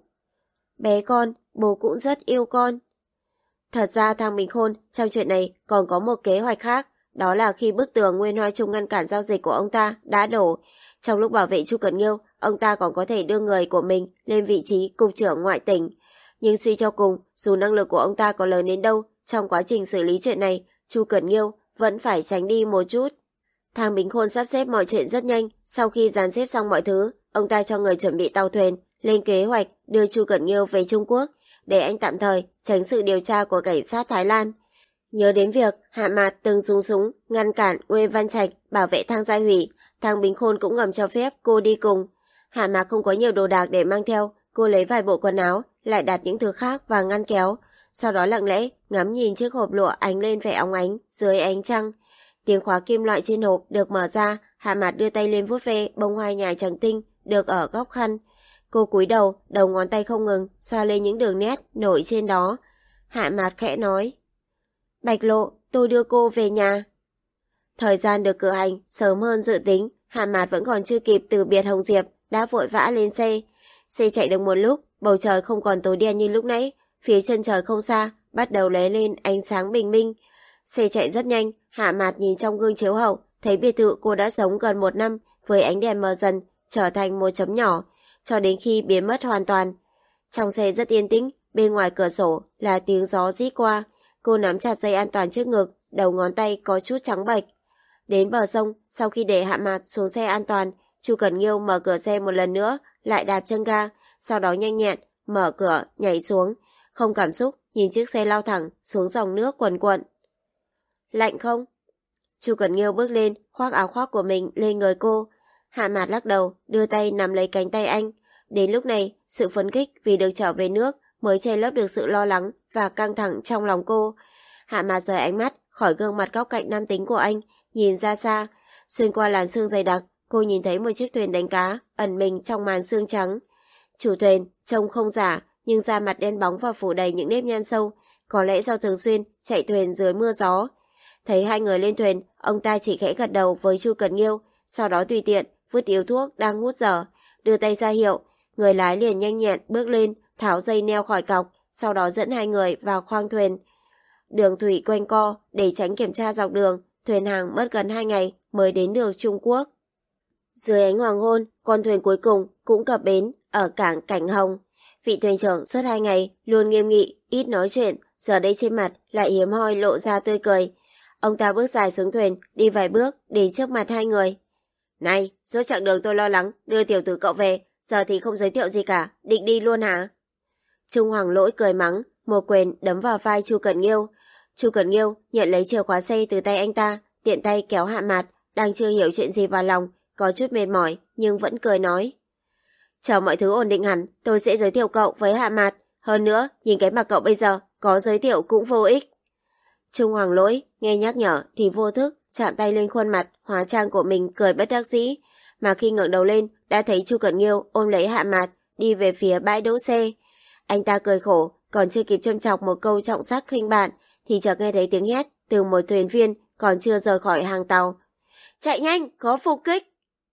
Bé con, bố cũng rất yêu con. Thật ra Thang Bính Khôn trong chuyện này còn có một kế hoạch khác, đó là khi bức tường Nguyên Hoa Trung ngăn cản giao dịch của ông ta đã đổ. Trong lúc bảo vệ Chu Cẩn Nghiêu, ông ta còn có thể đưa người của mình lên vị trí cục trưởng ngoại tỉnh. Nhưng suy cho cùng, dù năng lực của ông ta có lớn đến đâu, trong quá trình xử lý chuyện này, Chu Cẩn Nghiêu vẫn phải tránh đi một chút. Thang Bính Khôn sắp xếp mọi chuyện rất nhanh. Sau khi dàn xếp xong mọi thứ, ông ta cho người chuẩn bị tàu thuyền, lên kế hoạch đưa Chu Cẩn Nghiêu về Trung Quốc, để anh tạm thời tránh sự điều tra của cảnh sát Thái Lan. Nhớ đến việc Hạ Mạt từng dùng súng ngăn cản Nguyên Văn Trạch bảo vệ Thang Giai Hủy, Thang Bính Khôn cũng ngầm cho phép cô đi cùng. Hạ Mạt không có nhiều đồ đạc để mang theo, cô lấy vài bộ quần áo, lại đặt những thứ khác và ngăn kéo, sau đó lặng lẽ ngắm nhìn chiếc hộp lụa ánh lên vẻ óng ánh dưới ánh trăng. Tiếng khóa kim loại trên hộp được mở ra, Hạ Mạt đưa tay lên vuốt ve bông hoa nhài trắng tinh được ở góc khăn. Cô cúi đầu, đầu ngón tay không ngừng xoa lên những đường nét nổi trên đó. Hạ Mạt khẽ nói: Bạch Lộ, tôi đưa cô về nhà. Thời gian được cử hành sớm hơn dự tính, Hạ Mạt vẫn còn chưa kịp từ biệt Hồng Diệp đã vội vã lên xe. Xe chạy được một lúc, bầu trời không còn tối đen như lúc nãy, phía chân trời không xa bắt đầu lóe lên ánh sáng bình minh. Xe chạy rất nhanh, Hạ Mạt nhìn trong gương chiếu hậu, thấy biệt thự cô đã sống gần một năm với ánh đèn mờ dần trở thành một chấm nhỏ, cho đến khi biến mất hoàn toàn. Trong xe rất yên tĩnh, bên ngoài cửa sổ là tiếng gió rít qua. Cô nắm chặt dây an toàn trước ngực, đầu ngón tay có chút trắng bệch. Đến bờ sông, sau khi để Hạ Mạt xuống xe an toàn, Chu Cẩn Nghiêu mở cửa xe một lần nữa, lại đạp chân ga, sau đó nhanh nhẹn mở cửa nhảy xuống, không cảm xúc nhìn chiếc xe lao thẳng xuống dòng nước quần quận. Lạnh không? Chu Cẩn Nghiêu bước lên, khoác áo khoác của mình lên người cô. Hạ Mạt lắc đầu, đưa tay nắm lấy cánh tay anh. Đến lúc này, sự phấn khích vì được trở về nước mới che lấp được sự lo lắng và căng thẳng trong lòng cô. Hạ Mạt rời ánh mắt khỏi gương mặt góc cạnh nam tính của anh, nhìn ra xa. Xuyên qua làn sương dày đặc, cô nhìn thấy một chiếc thuyền đánh cá ẩn mình trong màn sương trắng. Chủ thuyền trông không giả, nhưng da mặt đen bóng và phủ đầy những nếp nhăn sâu, có lẽ do thường xuyên chạy thuyền dưới mưa gió. Thấy hai người lên thuyền, ông ta chỉ khẽ gật đầu với Chu Cẩn Nghiêu, sau đó tùy tiện vứt điếu thuốc đang hút dở, đưa tay ra hiệu. Người lái liền nhanh nhẹn bước lên, tháo dây neo khỏi cọc, sau đó dẫn hai người vào khoang thuyền. Đường thủy quanh co, để tránh kiểm tra dọc đường, thuyền hàng mất gần hai ngày mới đến được Trung Quốc. Dưới ánh hoàng hôn, con thuyền cuối cùng cũng cập bến ở cảng Cảnh Hồng. Vị thuyền trưởng suốt hai ngày luôn nghiêm nghị, ít nói chuyện, giờ đây trên mặt lại hiếm hoi lộ ra tươi cười. Ông ta bước dài xuống thuyền, đi vài bước đến trước mặt hai người. Này, suốt chặng đường tôi lo lắng đưa tiểu tử cậu về, giờ thì không giới thiệu gì cả, định đi luôn hả? Trung Hoàng Lỗi cười mắng, một quyền đấm vào vai Chu Cẩn Nghiêu. Chu Cẩn Nghiêu nhận lấy chìa khóa xe từ tay anh ta, tiện tay kéo Hạ Mạt, đang chưa hiểu chuyện gì vào lòng, có chút mệt mỏi nhưng vẫn cười nói. Chờ mọi thứ ổn định hẳn, tôi sẽ giới thiệu cậu với Hạ Mạt. Hơn nữa, nhìn cái mặt cậu bây giờ, có giới thiệu cũng vô ích. Trung Hoàng Lỗi nghe nhắc nhở thì vô thức chạm tay lên khuôn mặt hóa trang của mình, cười bất đắc dĩ, mà khi ngẩng đầu lên đã thấy Chu Cẩn Nghiêu ôm lấy Hạ Mạt đi về phía bãi đỗ xe. Anh ta cười khổ, còn chưa kịp châm chọc một câu trọng sắc khinh bạn thì chợt nghe thấy tiếng hét từ một thuyền viên còn chưa rời khỏi hàng tàu. Chạy nhanh, có phục kích!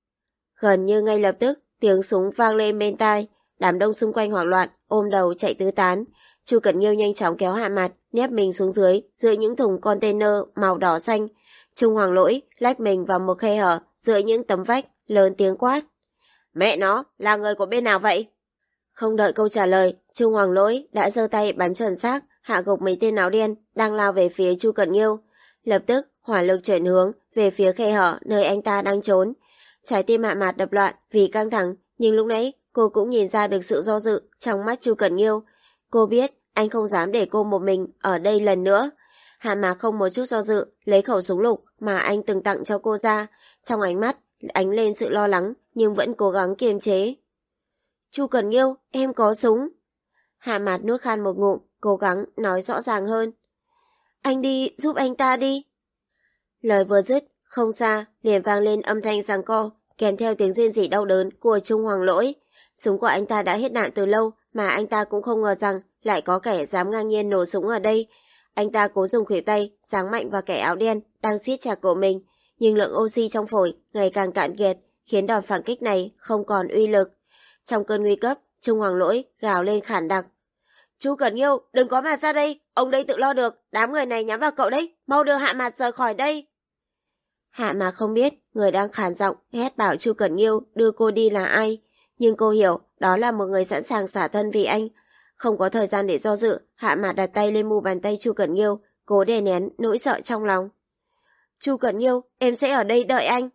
Gần như ngay lập tức tiếng súng vang lên bên tai, đám đông xung quanh hoảng loạn ôm đầu chạy tứ tán. Chu Cẩn Nghiêu nhanh chóng kéo Hạ Mạt nép mình xuống dưới giữa những thùng container màu đỏ xanh. Trung Hoàng Lỗi lách mình vào một khe hở giữa những tấm vách, lớn tiếng quát. Mẹ nó, là người của bên nào vậy? Không đợi câu trả lời, Trung Hoàng Lỗi đã giơ tay bắn chuẩn xác hạ gục mấy tên áo đen đang lao về phía Chu Cẩn Nghiêu. Lập tức hỏa lực chuyển hướng về phía khe hở nơi anh ta đang trốn. Trái tim Hạ Mạt đập loạn vì căng thẳng, nhưng lúc nãy cô cũng nhìn ra được sự do dự trong mắt Chu Cẩn Nghiêu. Cô biết anh không dám để cô một mình ở đây lần nữa. Hạ Mạt không một chút do dự lấy khẩu súng lục mà anh từng tặng cho cô ra, trong ánh mắt ánh lên sự lo lắng nhưng vẫn cố gắng kiềm chế. Chu Cẩn Nghiêu, em có súng. Hạ Mạt nuốt khan một ngụm, cố gắng nói rõ ràng hơn. Anh đi giúp anh ta đi. Lời vừa dứt, không xa liền vang lên âm thanh giằng co kèm theo tiếng rên rỉ đau đớn của Trung Hoàng Lỗi. Súng của anh ta đã hết đạn từ lâu mà anh ta cũng không ngờ rằng lại có kẻ dám ngang nhiên nổ súng ở đây. Anh ta cố dùng khuỷu tay giáng mạnh vào kẻ áo đen đang siết chặt cổ mình, nhưng lượng oxy trong phổi ngày càng cạn kiệt khiến đòn phản kích này không còn uy lực. Trong cơn nguy cấp, Trung Hoàng Lỗi gào lên khản đặc. Chu Cẩn Nghiêu, đừng có mà ra đây, ông đây tự lo được, đám người này nhắm vào cậu đấy, mau đưa Hạ Mạt rời khỏi đây. Hạ Mạt không biết người đang khàn giọng hét bảo Chu Cẩn Nghiêu đưa cô đi là ai, nhưng cô hiểu đó là một người sẵn sàng xả thân vì anh. Không có thời gian để do dự, Hạ Mạt đặt tay lên mu bàn tay Chu Cẩn Nghiêu, cố đè nén nỗi sợ trong lòng. Chu Cẩn Nghiêu, em sẽ ở đây đợi anh.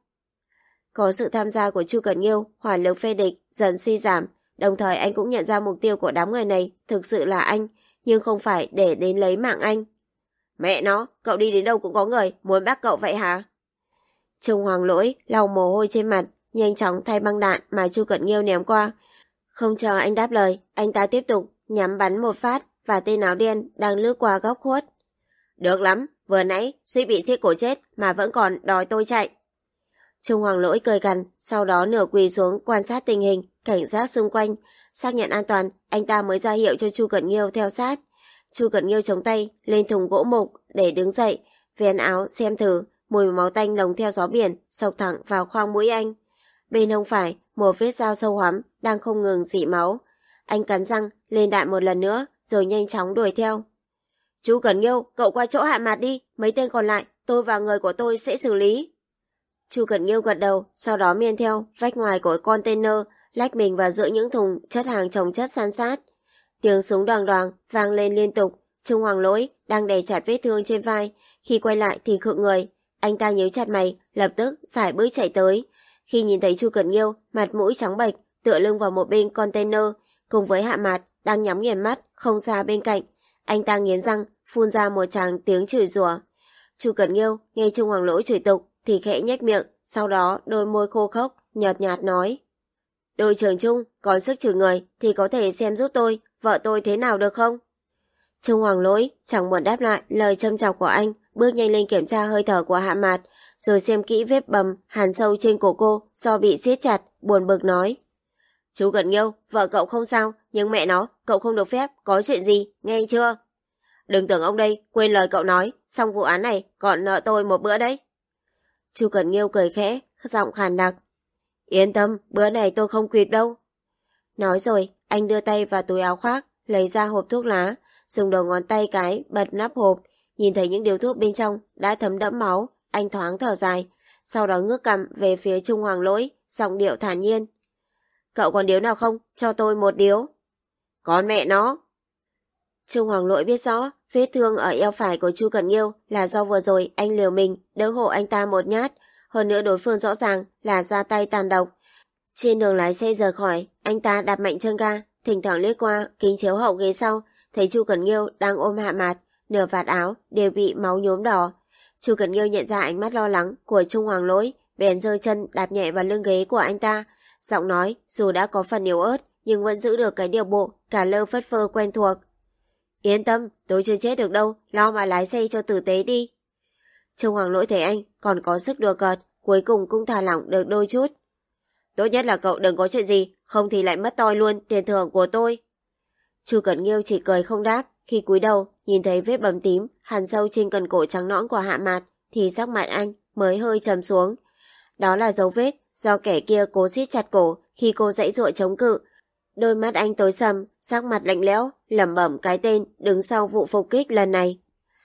Có sự tham gia của Chu Cẩn Nghiêu, hỏa lực phê địch dần suy giảm, đồng thời anh cũng nhận ra mục tiêu của đám người này thực sự là anh, nhưng không phải để đến lấy mạng anh. Mẹ nó, cậu đi đến đâu cũng có người muốn bắt cậu vậy hả? Trung Hoàng Lỗi lau mồ hôi trên mặt, nhanh chóng thay băng đạn mà Chu Cẩn Nghiêu ném qua. Không chờ anh đáp lời, anh ta tiếp tục nhắm bắn một phát và tên áo đen đang lướt qua góc khuất. Được lắm, vừa nãy suýt bị siết cổ chết mà vẫn còn đòi tôi chạy. Trung Hoàng Lỗi cười gằn, sau đó nửa quỳ xuống quan sát tình hình, cảnh giác xung quanh. Xác nhận an toàn, anh ta mới ra hiệu cho Chu Cẩn Nghiêu theo sát. Chu Cẩn Nghiêu chống tay lên thùng gỗ mục để đứng dậy, vén áo xem thử, mùi máu tanh nồng theo gió biển xộc thẳng vào khoang mũi anh. Bên hông phải, một vết dao sâu hoắm đang không ngừng rỉ máu. Anh cắn răng lên đạn một lần nữa rồi nhanh chóng đuổi theo. Chu Cẩn Nghiêu, cậu qua chỗ Hạ Mạt đi, mấy tên còn lại tôi và người của tôi sẽ xử lý. Chu Cẩn Nghiêu gật đầu, sau đó miên theo vách ngoài của container, lách mình vào giữa những thùng chất hàng chồng chất san sát. Tiếng súng đoàng đoàng vang lên liên tục. Trung Hoàng Lỗi đang đè chặt vết thương trên vai, khi quay lại thì khựng người. Anh ta nhíu chặt mày, lập tức sải bước chạy tới. Khi nhìn thấy Chu Cẩn Nghiêu mặt mũi trắng bệch tựa lưng vào một bên container cùng với Hạ Mạt đang nhắm nghiền mắt không xa bên cạnh, anh ta nghiến răng phun ra một tràng tiếng chửi rủa. Chu Cẩn Nghiêu nghe Trung Hoàng Lỗi chửi tục thì khẽ nhếch miệng, sau đó đôi môi khô khốc nhợt nhạt nói: Đội trưởng Trung còn sức chửi người thì có thể xem giúp tôi vợ tôi thế nào được không? Trung Hoàng Lỗi chẳng muốn đáp lại lời châm chọc của anh, bước nhanh lên kiểm tra hơi thở của Hạ Mạt, rồi xem kỹ vết bầm hằn sâu trên cổ cô do bị siết chặt, buồn bực nói: Chú Cẩn Nghiêu, vợ cậu không sao, nhưng mẹ nó, cậu không được phép có chuyện gì, nghe chưa? Đừng tưởng ông đây quên lời cậu nói, xong vụ án này còn nợ tôi một bữa đấy. Chu Cẩn Nghiêu cười khẽ, giọng khàn đặc: Yên tâm, bữa này tôi không quỵt đâu. Nói rồi, anh đưa tay vào túi áo khoác, lấy ra hộp thuốc lá, dùng đầu ngón tay cái bật nắp hộp, nhìn thấy những điếu thuốc bên trong đã thấm đẫm máu, anh thoáng thở dài, sau đó ngước cằm về phía Trung Hoàng Lỗi, giọng điệu thản nhiên: Cậu còn điếu nào không? Cho tôi một điếu. Con mẹ nó! Trung Hoàng Lỗi biết rõ vết thương ở eo phải của Chu Cẩn Nghiêu là do vừa rồi anh liều mình đỡ hộ anh ta một nhát, hơn nữa đối phương rõ ràng là ra tay tàn độc. Trên đường lái xe rời khỏi, anh ta đạp mạnh chân ga, thỉnh thoảng liếc qua kính chiếu hậu ghế sau, thấy Chu Cẩn Nghiêu đang ôm Hạ Mạt, nửa vạt áo đều bị máu nhuốm đỏ. Chu Cẩn Nghiêu nhận ra ánh mắt lo lắng của Trung Hoàng Lỗi, bèn giơ chân đạp nhẹ vào lưng ghế của anh ta. Giọng nói dù đã có phần yếu ớt nhưng vẫn giữ được cái điệu bộ cả lơ phất phơ quen thuộc. Yên tâm, tôi chưa chết được đâu, lo mà lái xe cho tử tế đi. Trung Hoàng Lỗi thấy anh còn có sức đùa cợt, cuối cùng cũng thả lỏng được đôi chút. Tốt nhất là cậu đừng có chuyện gì, không thì lại mất toi luôn tiền thưởng của tôi. Chu Cẩn Nghiêu chỉ cười không đáp. Khi cúi đầu nhìn thấy vết bầm tím hằn sâu trên cần cổ trắng nõn của Hạ Mạt thì sắc mặt anh mới hơi trầm xuống. Đó là dấu vết do kẻ kia cố siết chặt cổ khi cô giãy giụa chống cự. Đôi mắt anh tối sầm, sắc mặt lạnh lẽo, lẩm bẩm cái tên đứng sau vụ phục kích lần này.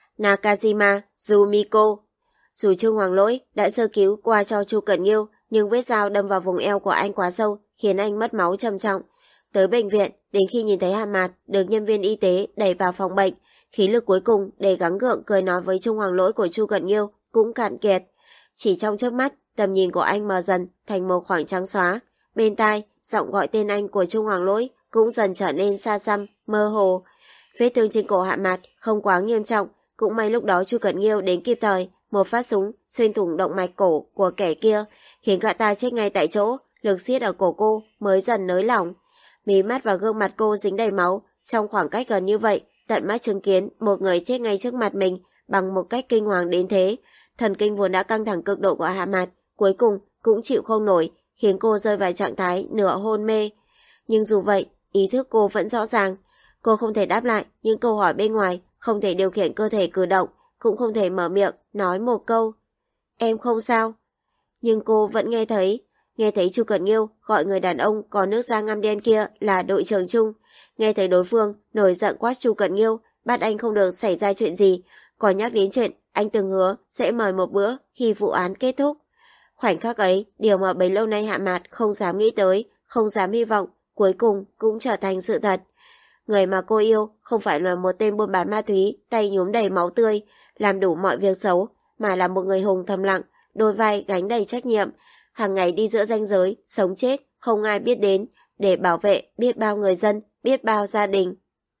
Nakajima Yumiko. Dù Trung Hoàng Lỗi đã sơ cứu qua cho Chu Cẩn Nghiêu, nhưng vết dao đâm vào vùng eo của anh quá sâu khiến anh mất máu trầm trọng. Tới bệnh viện, đến khi nhìn thấy Hạ Mạt được nhân viên y tế đẩy vào phòng bệnh, khí lực cuối cùng để gắng gượng cười nói với Trung Hoàng Lỗi của Chu Cẩn Nghiêu cũng cạn kiệt. Chỉ trong chớp mắt, tầm nhìn của anh mờ dần thành một khoảng trắng xóa. Bên tai, giọng gọi tên anh của Trung Hoàng Lỗi cũng dần trở nên xa xăm, mơ hồ. Vết thương trên cổ Hạ Mạt không quá nghiêm trọng, cũng may lúc đó Chu Cẩn Nghiêu đến kịp thời, một phát súng xuyên thủng động mạch cổ của kẻ kia, khiến gã ta chết ngay tại chỗ. Lực siết ở cổ cô mới dần nới lỏng. Mí mắt và gương mặt cô dính đầy máu. Trong khoảng cách gần như vậy, tận mắt chứng kiến một người chết ngay trước mặt mình bằng một cách kinh hoàng đến thế, thần kinh vốn đã căng thẳng cực độ của Hạ Mạt cuối cùng cũng chịu không nổi, khiến cô rơi vào trạng thái nửa hôn mê. Nhưng dù vậy, ý thức cô vẫn rõ ràng. Cô không thể đáp lại những câu hỏi bên ngoài, không thể điều khiển cơ thể cử động, cũng không thể mở miệng nói một câu "Em không sao". Nhưng cô vẫn nghe thấy, nghe thấy Chu Cẩn Nghiêu gọi người đàn ông có nước da ngăm đen kia là đội trưởng Trung, nghe thấy đối phương nổi giận quát Chu Cẩn Nghiêu, bắt anh không được xảy ra chuyện gì, còn nhắc đến chuyện anh từng hứa sẽ mời một bữa khi vụ án kết thúc. Khoảnh khắc ấy, điều mà bấy lâu nay Hạ Mạt không dám nghĩ tới, không dám hy vọng, cuối cùng cũng trở thành sự thật. Người mà cô yêu không phải là một tên buôn bán ma túy, tay nhuốm đầy máu tươi, làm đủ mọi việc xấu, mà là một người hùng thầm lặng, đôi vai gánh đầy trách nhiệm, hàng ngày đi giữa ranh giới, sống chết, không ai biết đến, để bảo vệ biết bao người dân, biết bao gia đình.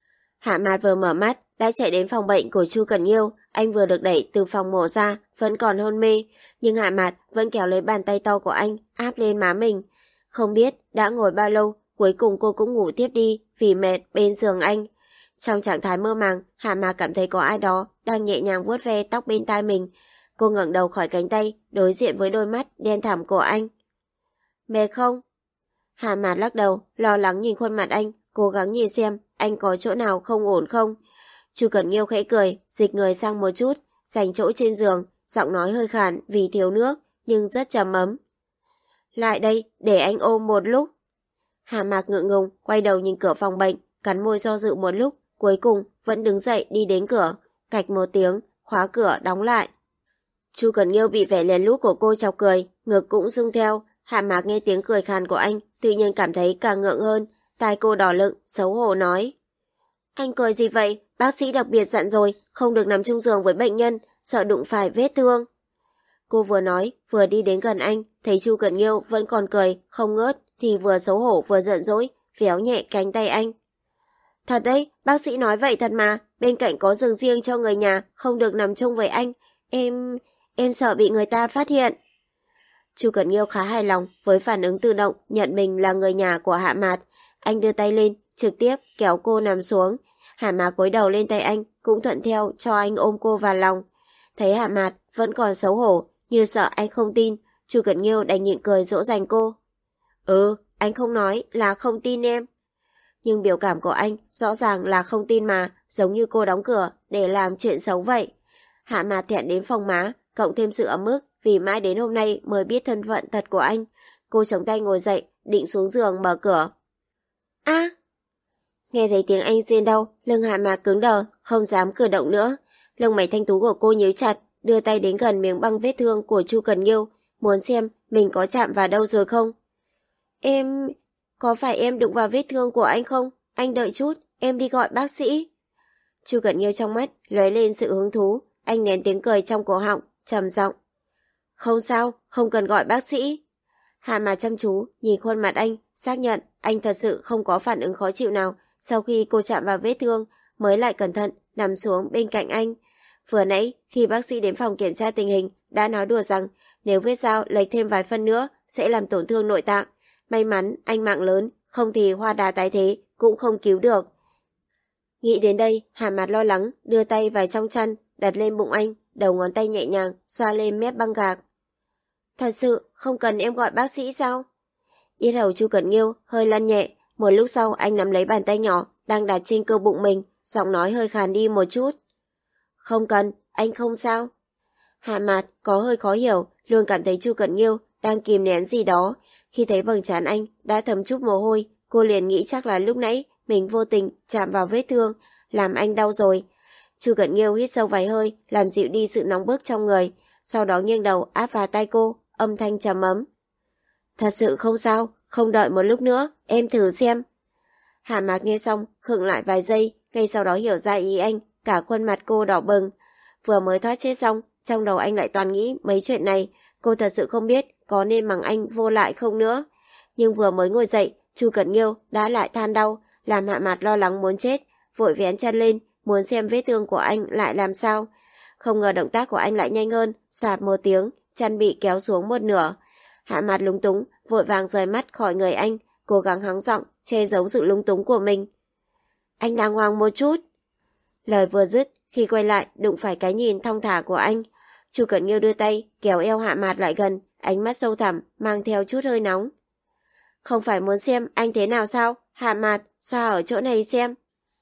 Hạ Mạt vừa mở mắt, đã chạy đến phòng bệnh của Chu Cẩn Nghiêu. Anh vừa được đẩy từ phòng mổ ra, vẫn còn hôn mê, nhưng Hạ Mạt vẫn kéo lấy bàn tay to của anh, áp lên má mình. Không biết đã ngồi bao lâu, cuối cùng cô cũng ngủ tiếp đi vì mệt bên giường anh. Trong trạng thái mơ màng, Hạ Mạt cảm thấy có ai đó đang nhẹ nhàng vuốt ve tóc bên tai mình. Cô ngẩng đầu khỏi cánh tay, đối diện với đôi mắt đen thẳm của anh. Mệt không? Hạ Mạt lắc đầu, lo lắng nhìn khuôn mặt anh, cố gắng nhìn xem anh có chỗ nào không ổn không. Chu Cẩn Nghiêu khẽ cười, dịch người sang một chút, giành chỗ trên giường, giọng nói hơi khàn vì thiếu nước, nhưng rất trầm ấm. Lại đây, để anh ôm một lúc. Hạ Mạt ngượng ngùng, quay đầu nhìn cửa phòng bệnh, cắn môi do dự một lúc, cuối cùng vẫn đứng dậy đi đến cửa, cạch một tiếng, khóa cửa đóng lại. Chu Cẩn Nghiêu bị vẻ lén lút của cô chọc cười, ngực cũng rung theo. Hạ Mạt nghe tiếng cười khàn của anh, tự nhiên cảm thấy càng ngượng hơn, tai cô đỏ lựng, xấu hổ nói. Anh cười gì vậy? Bác sĩ đặc biệt dặn rồi, không được nằm chung giường với bệnh nhân, sợ đụng phải vết thương. Cô vừa nói, vừa đi đến gần anh, thấy Chu Cẩn Nghiêu vẫn còn cười, không ngớt, thì vừa xấu hổ vừa giận dỗi, véo nhẹ cánh tay anh. Thật đấy, bác sĩ nói vậy thật mà, bên cạnh có giường riêng cho người nhà, không được nằm chung với anh. Em... em sợ bị người ta phát hiện. Chu Cẩn Nghiêu khá hài lòng với phản ứng tự động nhận mình là người nhà của Hạ Mạt. Anh đưa tay lên, trực tiếp kéo cô nằm xuống. Hạ Mạt cúi đầu lên tay anh, cũng thuận theo cho anh ôm cô vào lòng. Thấy Hạ Mạt vẫn còn xấu hổ, như sợ anh không tin, Chu Cẩn Nghiêu đành nhịn cười dỗ dành cô. Ừ, anh không nói là không tin em. Nhưng biểu cảm của anh rõ ràng là không tin mà, giống như cô đóng cửa để làm chuyện xấu vậy. Hạ Mạt thẹn đến phồng má, cộng thêm sự ấm ức vì mãi đến hôm nay mới biết thân phận thật của anh. Cô chống tay ngồi dậy, định xuống giường mở cửa. A! À! Nghe thấy tiếng anh rên đau, lưng Hạ Mạt cứng đờ, không dám cử động nữa. Lông mày thanh tú của cô nhíu chặt, đưa tay đến gần miếng băng vết thương của Chu Cẩn Nghiêu, muốn xem mình có chạm vào đâu rồi không. Em... có phải em đụng vào vết thương của anh không? Anh đợi chút, em đi gọi bác sĩ. Chu Cẩn Nghiêu trong mắt lóe lên sự hứng thú, anh nén tiếng cười trong cổ họng, trầm giọng. Không sao, không cần gọi bác sĩ. Hạ Mạt chăm chú nhìn khuôn mặt anh, xác nhận anh thật sự không có phản ứng khó chịu nào sau khi cô chạm vào vết thương, mới lại cẩn thận nằm xuống bên cạnh anh. Vừa nãy, khi bác sĩ đến phòng kiểm tra tình hình, đã nói đùa rằng nếu vết dao lệch thêm vài phân nữa sẽ làm tổn thương nội tạng. May mắn anh mạng lớn, không thì hoa đà tái thế cũng không cứu được. Nghĩ đến đây, Hạ Mạt lo lắng đưa tay vào trong chăn, đặt lên bụng anh, đầu ngón tay nhẹ nhàng xoa lên mép băng gạc. Thật sự không cần em gọi bác sĩ sao? Yết hầu Chu Cẩn Nghiêu hơi lăn nhẹ. Một lúc sau anh nắm lấy bàn tay nhỏ đang đặt trên cơ bụng mình, giọng nói hơi khàn đi một chút. Không cần, anh không sao. Hạ Mạt có hơi khó hiểu, luôn cảm thấy Chu Cẩn Nghiêu đang kìm nén gì đó. Khi thấy vầng trán anh đã thấm chút mồ hôi, cô liền nghĩ chắc là lúc nãy mình vô tình chạm vào vết thương, làm anh đau rồi. Chu Cẩn Nghiêu hít sâu vài hơi, làm dịu đi sự nóng bức trong người, sau đó nghiêng đầu áp vào tai cô, âm thanh trầm ấm. Thật sự không sao, không đợi một lúc nữa, em thử xem. Hạ Mạt nghe xong, khựng lại vài giây, ngay sau đó hiểu ra ý anh, cả khuôn mặt cô đỏ bừng. Vừa mới thoát chết xong, trong đầu anh lại toàn nghĩ mấy chuyện này, cô thật sự không biết có nên mắng anh vô lại không nữa. Nhưng vừa mới ngồi dậy, Chu Cẩn Nghiêu đã lại than đau, làm Hạ Mạt lo lắng muốn chết, vội vén chăn lên, muốn xem vết thương của anh lại làm sao. Không ngờ động tác của anh lại nhanh hơn, xoạt một tiếng, chăn bị kéo xuống một nửa. Hạ Mạt lúng túng, vội vàng rời mắt khỏi người anh, cố gắng hắng giọng, che giấu sự lúng túng của mình. Anh đàng hoàng một chút. Lời vừa dứt, khi quay lại, đụng phải cái nhìn thong thả của anh. Chu Cẩn Nghiêu đưa tay, kéo eo Hạ Mạt lại gần, ánh mắt sâu thẳm, mang theo chút hơi nóng. Không phải muốn xem anh thế nào sao? Hạ Mạt, xoa ở chỗ này xem.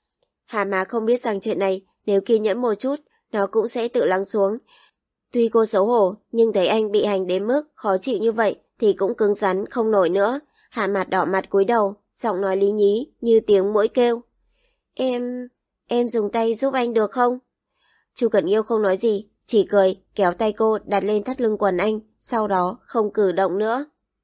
Hạ Mạt không biết rằng chuyện này, nếu kiên nhẫn một chút, nó cũng sẽ tự lắng xuống. Tuy cô xấu hổ, nhưng thấy anh bị hành đến mức khó chịu như vậy, thì cũng cứng rắn không nổi nữa. Hạ Mạt đỏ mặt cúi đầu, giọng nói lý nhí như tiếng muỗi kêu. Em... em dùng tay giúp anh được không? Chu Cẩn Nghiêu không nói gì, chỉ cười, kéo tay cô đặt lên thắt lưng quần anh, sau đó không cử động nữa.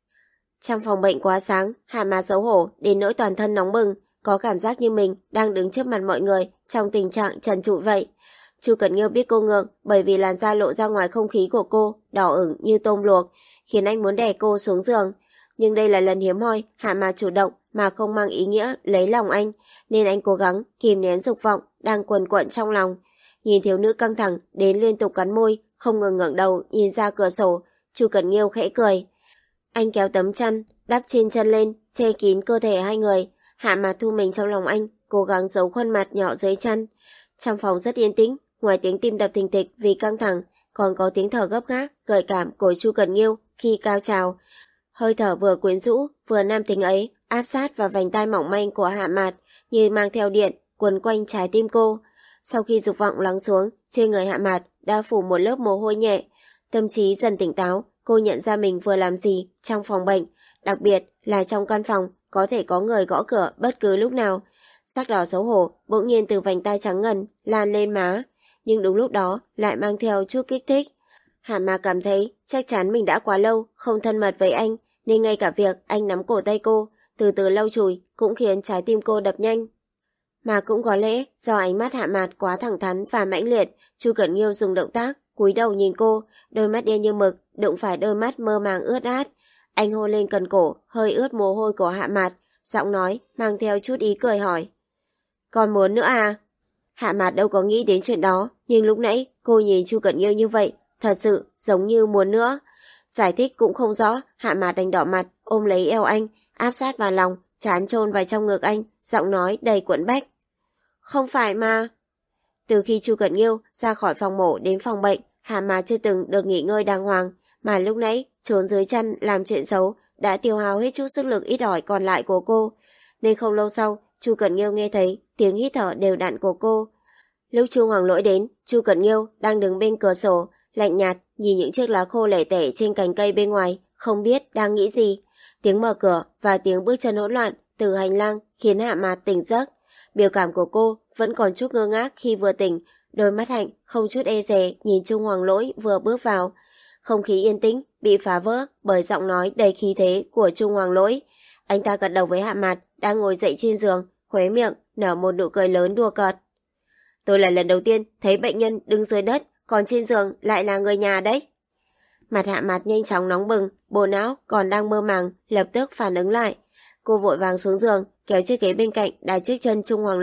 Trong phòng bệnh quá sáng, Hạ Mạt xấu hổ đến nỗi toàn thân nóng bừng, có cảm giác như mình đang đứng trước mặt mọi người trong tình trạng trần trụi vậy. Chu Cẩn Nghiêu biết cô ngượng bởi vì làn da lộ ra ngoài không khí của cô đỏ ửng như tôm luộc, khiến anh muốn đè cô xuống giường. Nhưng đây là lần hiếm hoi Hạ Mạt chủ động mà không mang ý nghĩa lấy lòng anh, nên anh cố gắng kìm nén dục vọng đang quần quận trong lòng. Nhìn thiếu nữ căng thẳng đến liên tục cắn môi, không ngừng ngẩng đầu nhìn ra cửa sổ, Chu Cẩn Nghiêu khẽ cười. Anh kéo tấm chăn đắp trên chân lên, che kín cơ thể hai người. Hạ Mạt thu mình trong lòng anh, cố gắng giấu khuôn mặt nhỏ dưới chăn. Trong phòng rất yên tĩnh, ngoài tiếng tim đập thình thịch vì căng thẳng, còn có tiếng thở gấp gáp, gợi cảm của Chu Cẩn Nghiêu khi cao trào. Hơi thở vừa quyến rũ, vừa nam tính ấy áp sát vào vành tai mỏng manh của Hạ Mạt, như mang theo điện, quấn quanh trái tim cô. Sau khi dục vọng lắng xuống, trên người Hạ Mạt đã phủ một lớp mồ hôi nhẹ. Tâm trí dần tỉnh táo, cô nhận ra mình vừa làm gì trong phòng bệnh, đặc biệt là trong căn phòng có thể có người gõ cửa bất cứ lúc nào. Sắc đỏ xấu hổ bỗng nhiên từ vành tai trắng ngần lan lên má, nhưng đúng lúc đó lại mang theo chút kích thích. Hạ Mạt cảm thấy chắc chắn mình đã quá lâu không thân mật với anh, nên ngay cả việc anh nắm cổ tay cô, từ từ lau chùi cũng khiến trái tim cô đập nhanh. Mà cũng có lẽ do ánh mắt Hạ Mạt quá thẳng thắn và mãnh liệt, Chu Cẩn Nghiêu dùng động tác cúi đầu nhìn cô, đôi mắt đen như mực đụng phải đôi mắt mơ màng ướt át. Anh hôn lên cần cổ hơi ướt mồ hôi của Hạ Mạt, giọng nói mang theo chút ý cười hỏi. Còn muốn nữa à? Hạ Mạt đâu có nghĩ đến chuyện đó, nhưng lúc nãy cô nhìn Chu Cẩn Nghiêu như vậy, thật sự giống như muốn nữa. Giải thích cũng không rõ, Hạ Mạt đành đỏ mặt, ôm lấy eo anh, áp sát vào lòng, trán chôn vào trong ngực anh, giọng nói đầy quẫn bách. Không phải mà. Từ khi Chu Cẩn Nghiêu ra khỏi phòng mổ đến phòng bệnh, Hạ Mạt chưa từng được nghỉ ngơi đàng hoàng, mà lúc nãy trốn dưới chăn làm chuyện xấu đã tiêu hao hết chút sức lực ít ỏi còn lại của cô, nên không lâu sau Chu Cẩn Nghiêu nghe thấy tiếng hít thở đều đặn của cô. Lúc Chu Hoàng Lỗi đến, Chu Cẩn Nghiêu đang đứng bên cửa sổ, lạnh nhạt nhìn những chiếc lá khô lẻ tẻ trên cành cây bên ngoài, không biết đang nghĩ gì. Tiếng mở cửa và tiếng bước chân hỗn loạn từ hành lang khiến Hạ Mạt tỉnh giấc. Biểu cảm của cô vẫn còn chút ngơ ngác khi vừa tỉnh, đôi mắt hạnh không chút e dè nhìn Chu Hoàng Lỗi vừa bước vào. Không khí yên tĩnh bị phá vỡ bởi giọng nói đầy khí thế của Chu Hoàng Lỗi. Anh ta gật đầu với Hạ Mạt đang ngồi dậy trên giường, khóe miệng nở một nụ cười lớn đùa cợt. Tôi là lần đầu tiên thấy bệnh nhân đứng dưới đất, còn trên giường lại là người nhà đấy. Mặt Hạ Mạt nhanh chóng nóng bừng, bộ não còn đang mơ màng lập tức phản ứng lại. Cô vội vàng xuống giường, kéo chiếc ghế bên cạnh đặt chiếc chân Trung Hoàng Lỗi,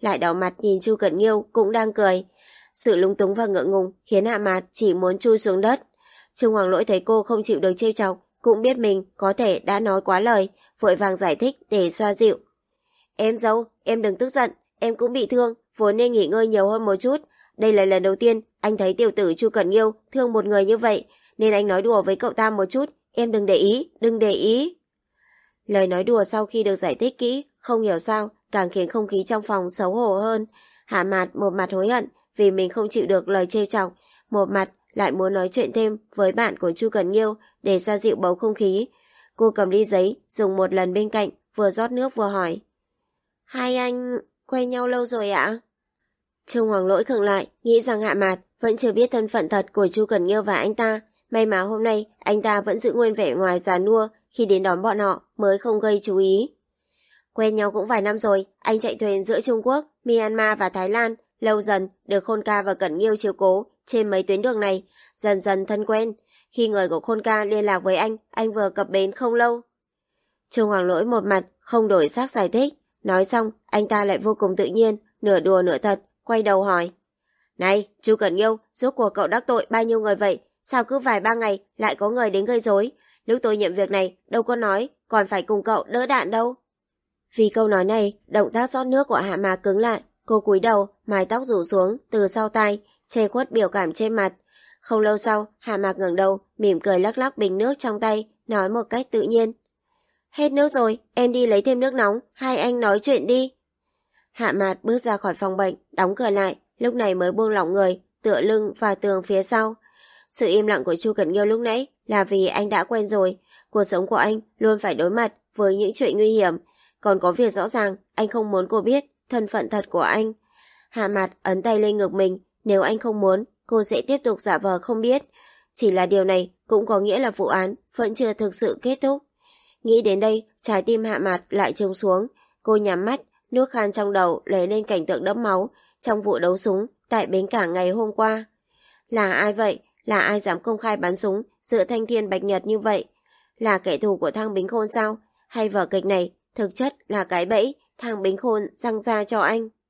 lại đỏ mặt nhìn Chu Cẩn Nghiêu cũng đang cười. Sự lúng túng và ngượng ngùng khiến Hạ Mạt chỉ muốn chui xuống đất. Trung Hoàng Lỗi thấy cô không chịu được trêu chọc, cũng biết mình có thể đã nói quá lời, vội vàng giải thích để xoa dịu. Em dâu, em đừng tức giận, em cũng bị thương, vốn nên nghỉ ngơi nhiều hơn một chút. Đây là lần đầu tiên anh thấy tiểu tử Chu Cẩn Nghiêu thương một người như vậy, nên anh nói đùa với cậu ta một chút, em đừng để ý, đừng để ý. Lời nói đùa sau khi được giải thích kỹ, không hiểu sao, càng khiến không khí trong phòng xấu hổ hơn. Hạ Mạt một mặt hối hận vì mình không chịu được lời trêu chọc, một mặt lại muốn nói chuyện thêm với bạn của Chu Cẩn Nghiêu để xoa dịu bầu không khí. Cô cầm ly giấy, dùng một lần bên cạnh, vừa rót nước vừa hỏi. Hai anh quen nhau lâu rồi ạ? Trung Hoàng Lỗi khựng lại, nghĩ rằng Hạ Mạt vẫn chưa biết thân phận thật của Chu Cẩn Nghiêu và anh ta. May mà hôm nay anh ta vẫn giữ nguyên vẻ ngoài già nua khi đến đón bọn họ mới không gây chú ý. Quen nhau cũng vài năm rồi, anh chạy thuyền giữa Trung Quốc, Myanmar và Thái Lan, lâu dần được Khôn Ca và Cẩn Nghiêu chiếu cố trên mấy tuyến đường này, dần dần thân quen. Khi người của Khôn Ca liên lạc với anh, anh vừa cập bến không lâu. Trung Hoàng Lỗi một mặt không đổi sắc giải thích, nói xong anh ta lại vô cùng tự nhiên, nửa đùa nửa thật, quay đầu hỏi. Này, Chu Cẩn Nghiêu, rốt cuộc cậu đắc tội bao nhiêu người vậy? Sao cứ vài ba ngày lại có người đến gây rối? Lúc tôi nhận việc này đâu có nói còn phải cùng cậu đỡ đạn đâu. Vì câu nói này, động tác rót nước của Hạ Mạc cứng lại, cô cúi đầu, mái tóc rủ xuống từ sau tai, che khuất biểu cảm trên mặt. Không lâu sau, Hạ Mạc ngẩng đầu, mỉm cười lắc lắc bình nước trong tay, nói một cách tự nhiên. Hết nước rồi, em đi lấy thêm nước nóng, hai anh nói chuyện đi. Hạ Mạt bước ra khỏi phòng bệnh, đóng cửa lại, lúc này mới buông lỏng người, tựa lưng vào tường phía sau. Sự im lặng của Chu Cẩn Nghiêu lúc nãy là vì anh đã quen rồi, cuộc sống của anh luôn phải đối mặt với những chuyện nguy hiểm, còn có việc rõ ràng anh không muốn cô biết thân phận thật của anh. Hạ Mạt ấn tay lên ngực mình, nếu anh không muốn, cô sẽ tiếp tục giả vờ không biết. Chỉ là điều này cũng có nghĩa là vụ án vẫn chưa thực sự kết thúc. Nghĩ đến đây, trái tim Hạ Mạt lại trùng xuống, cô nhắm mắt, nước khan trong đầu lấy lên cảnh tượng đẫm máu trong vụ đấu súng tại bến cảng ngày hôm qua. Là ai vậy? Là ai dám công khai bắn súng giữa thanh thiên bạch nhật như vậy? Là kẻ thù của Thang Bính Khôn sao? Hay vở kịch này thực chất là cái bẫy Thang Bính Khôn răng ra cho anh?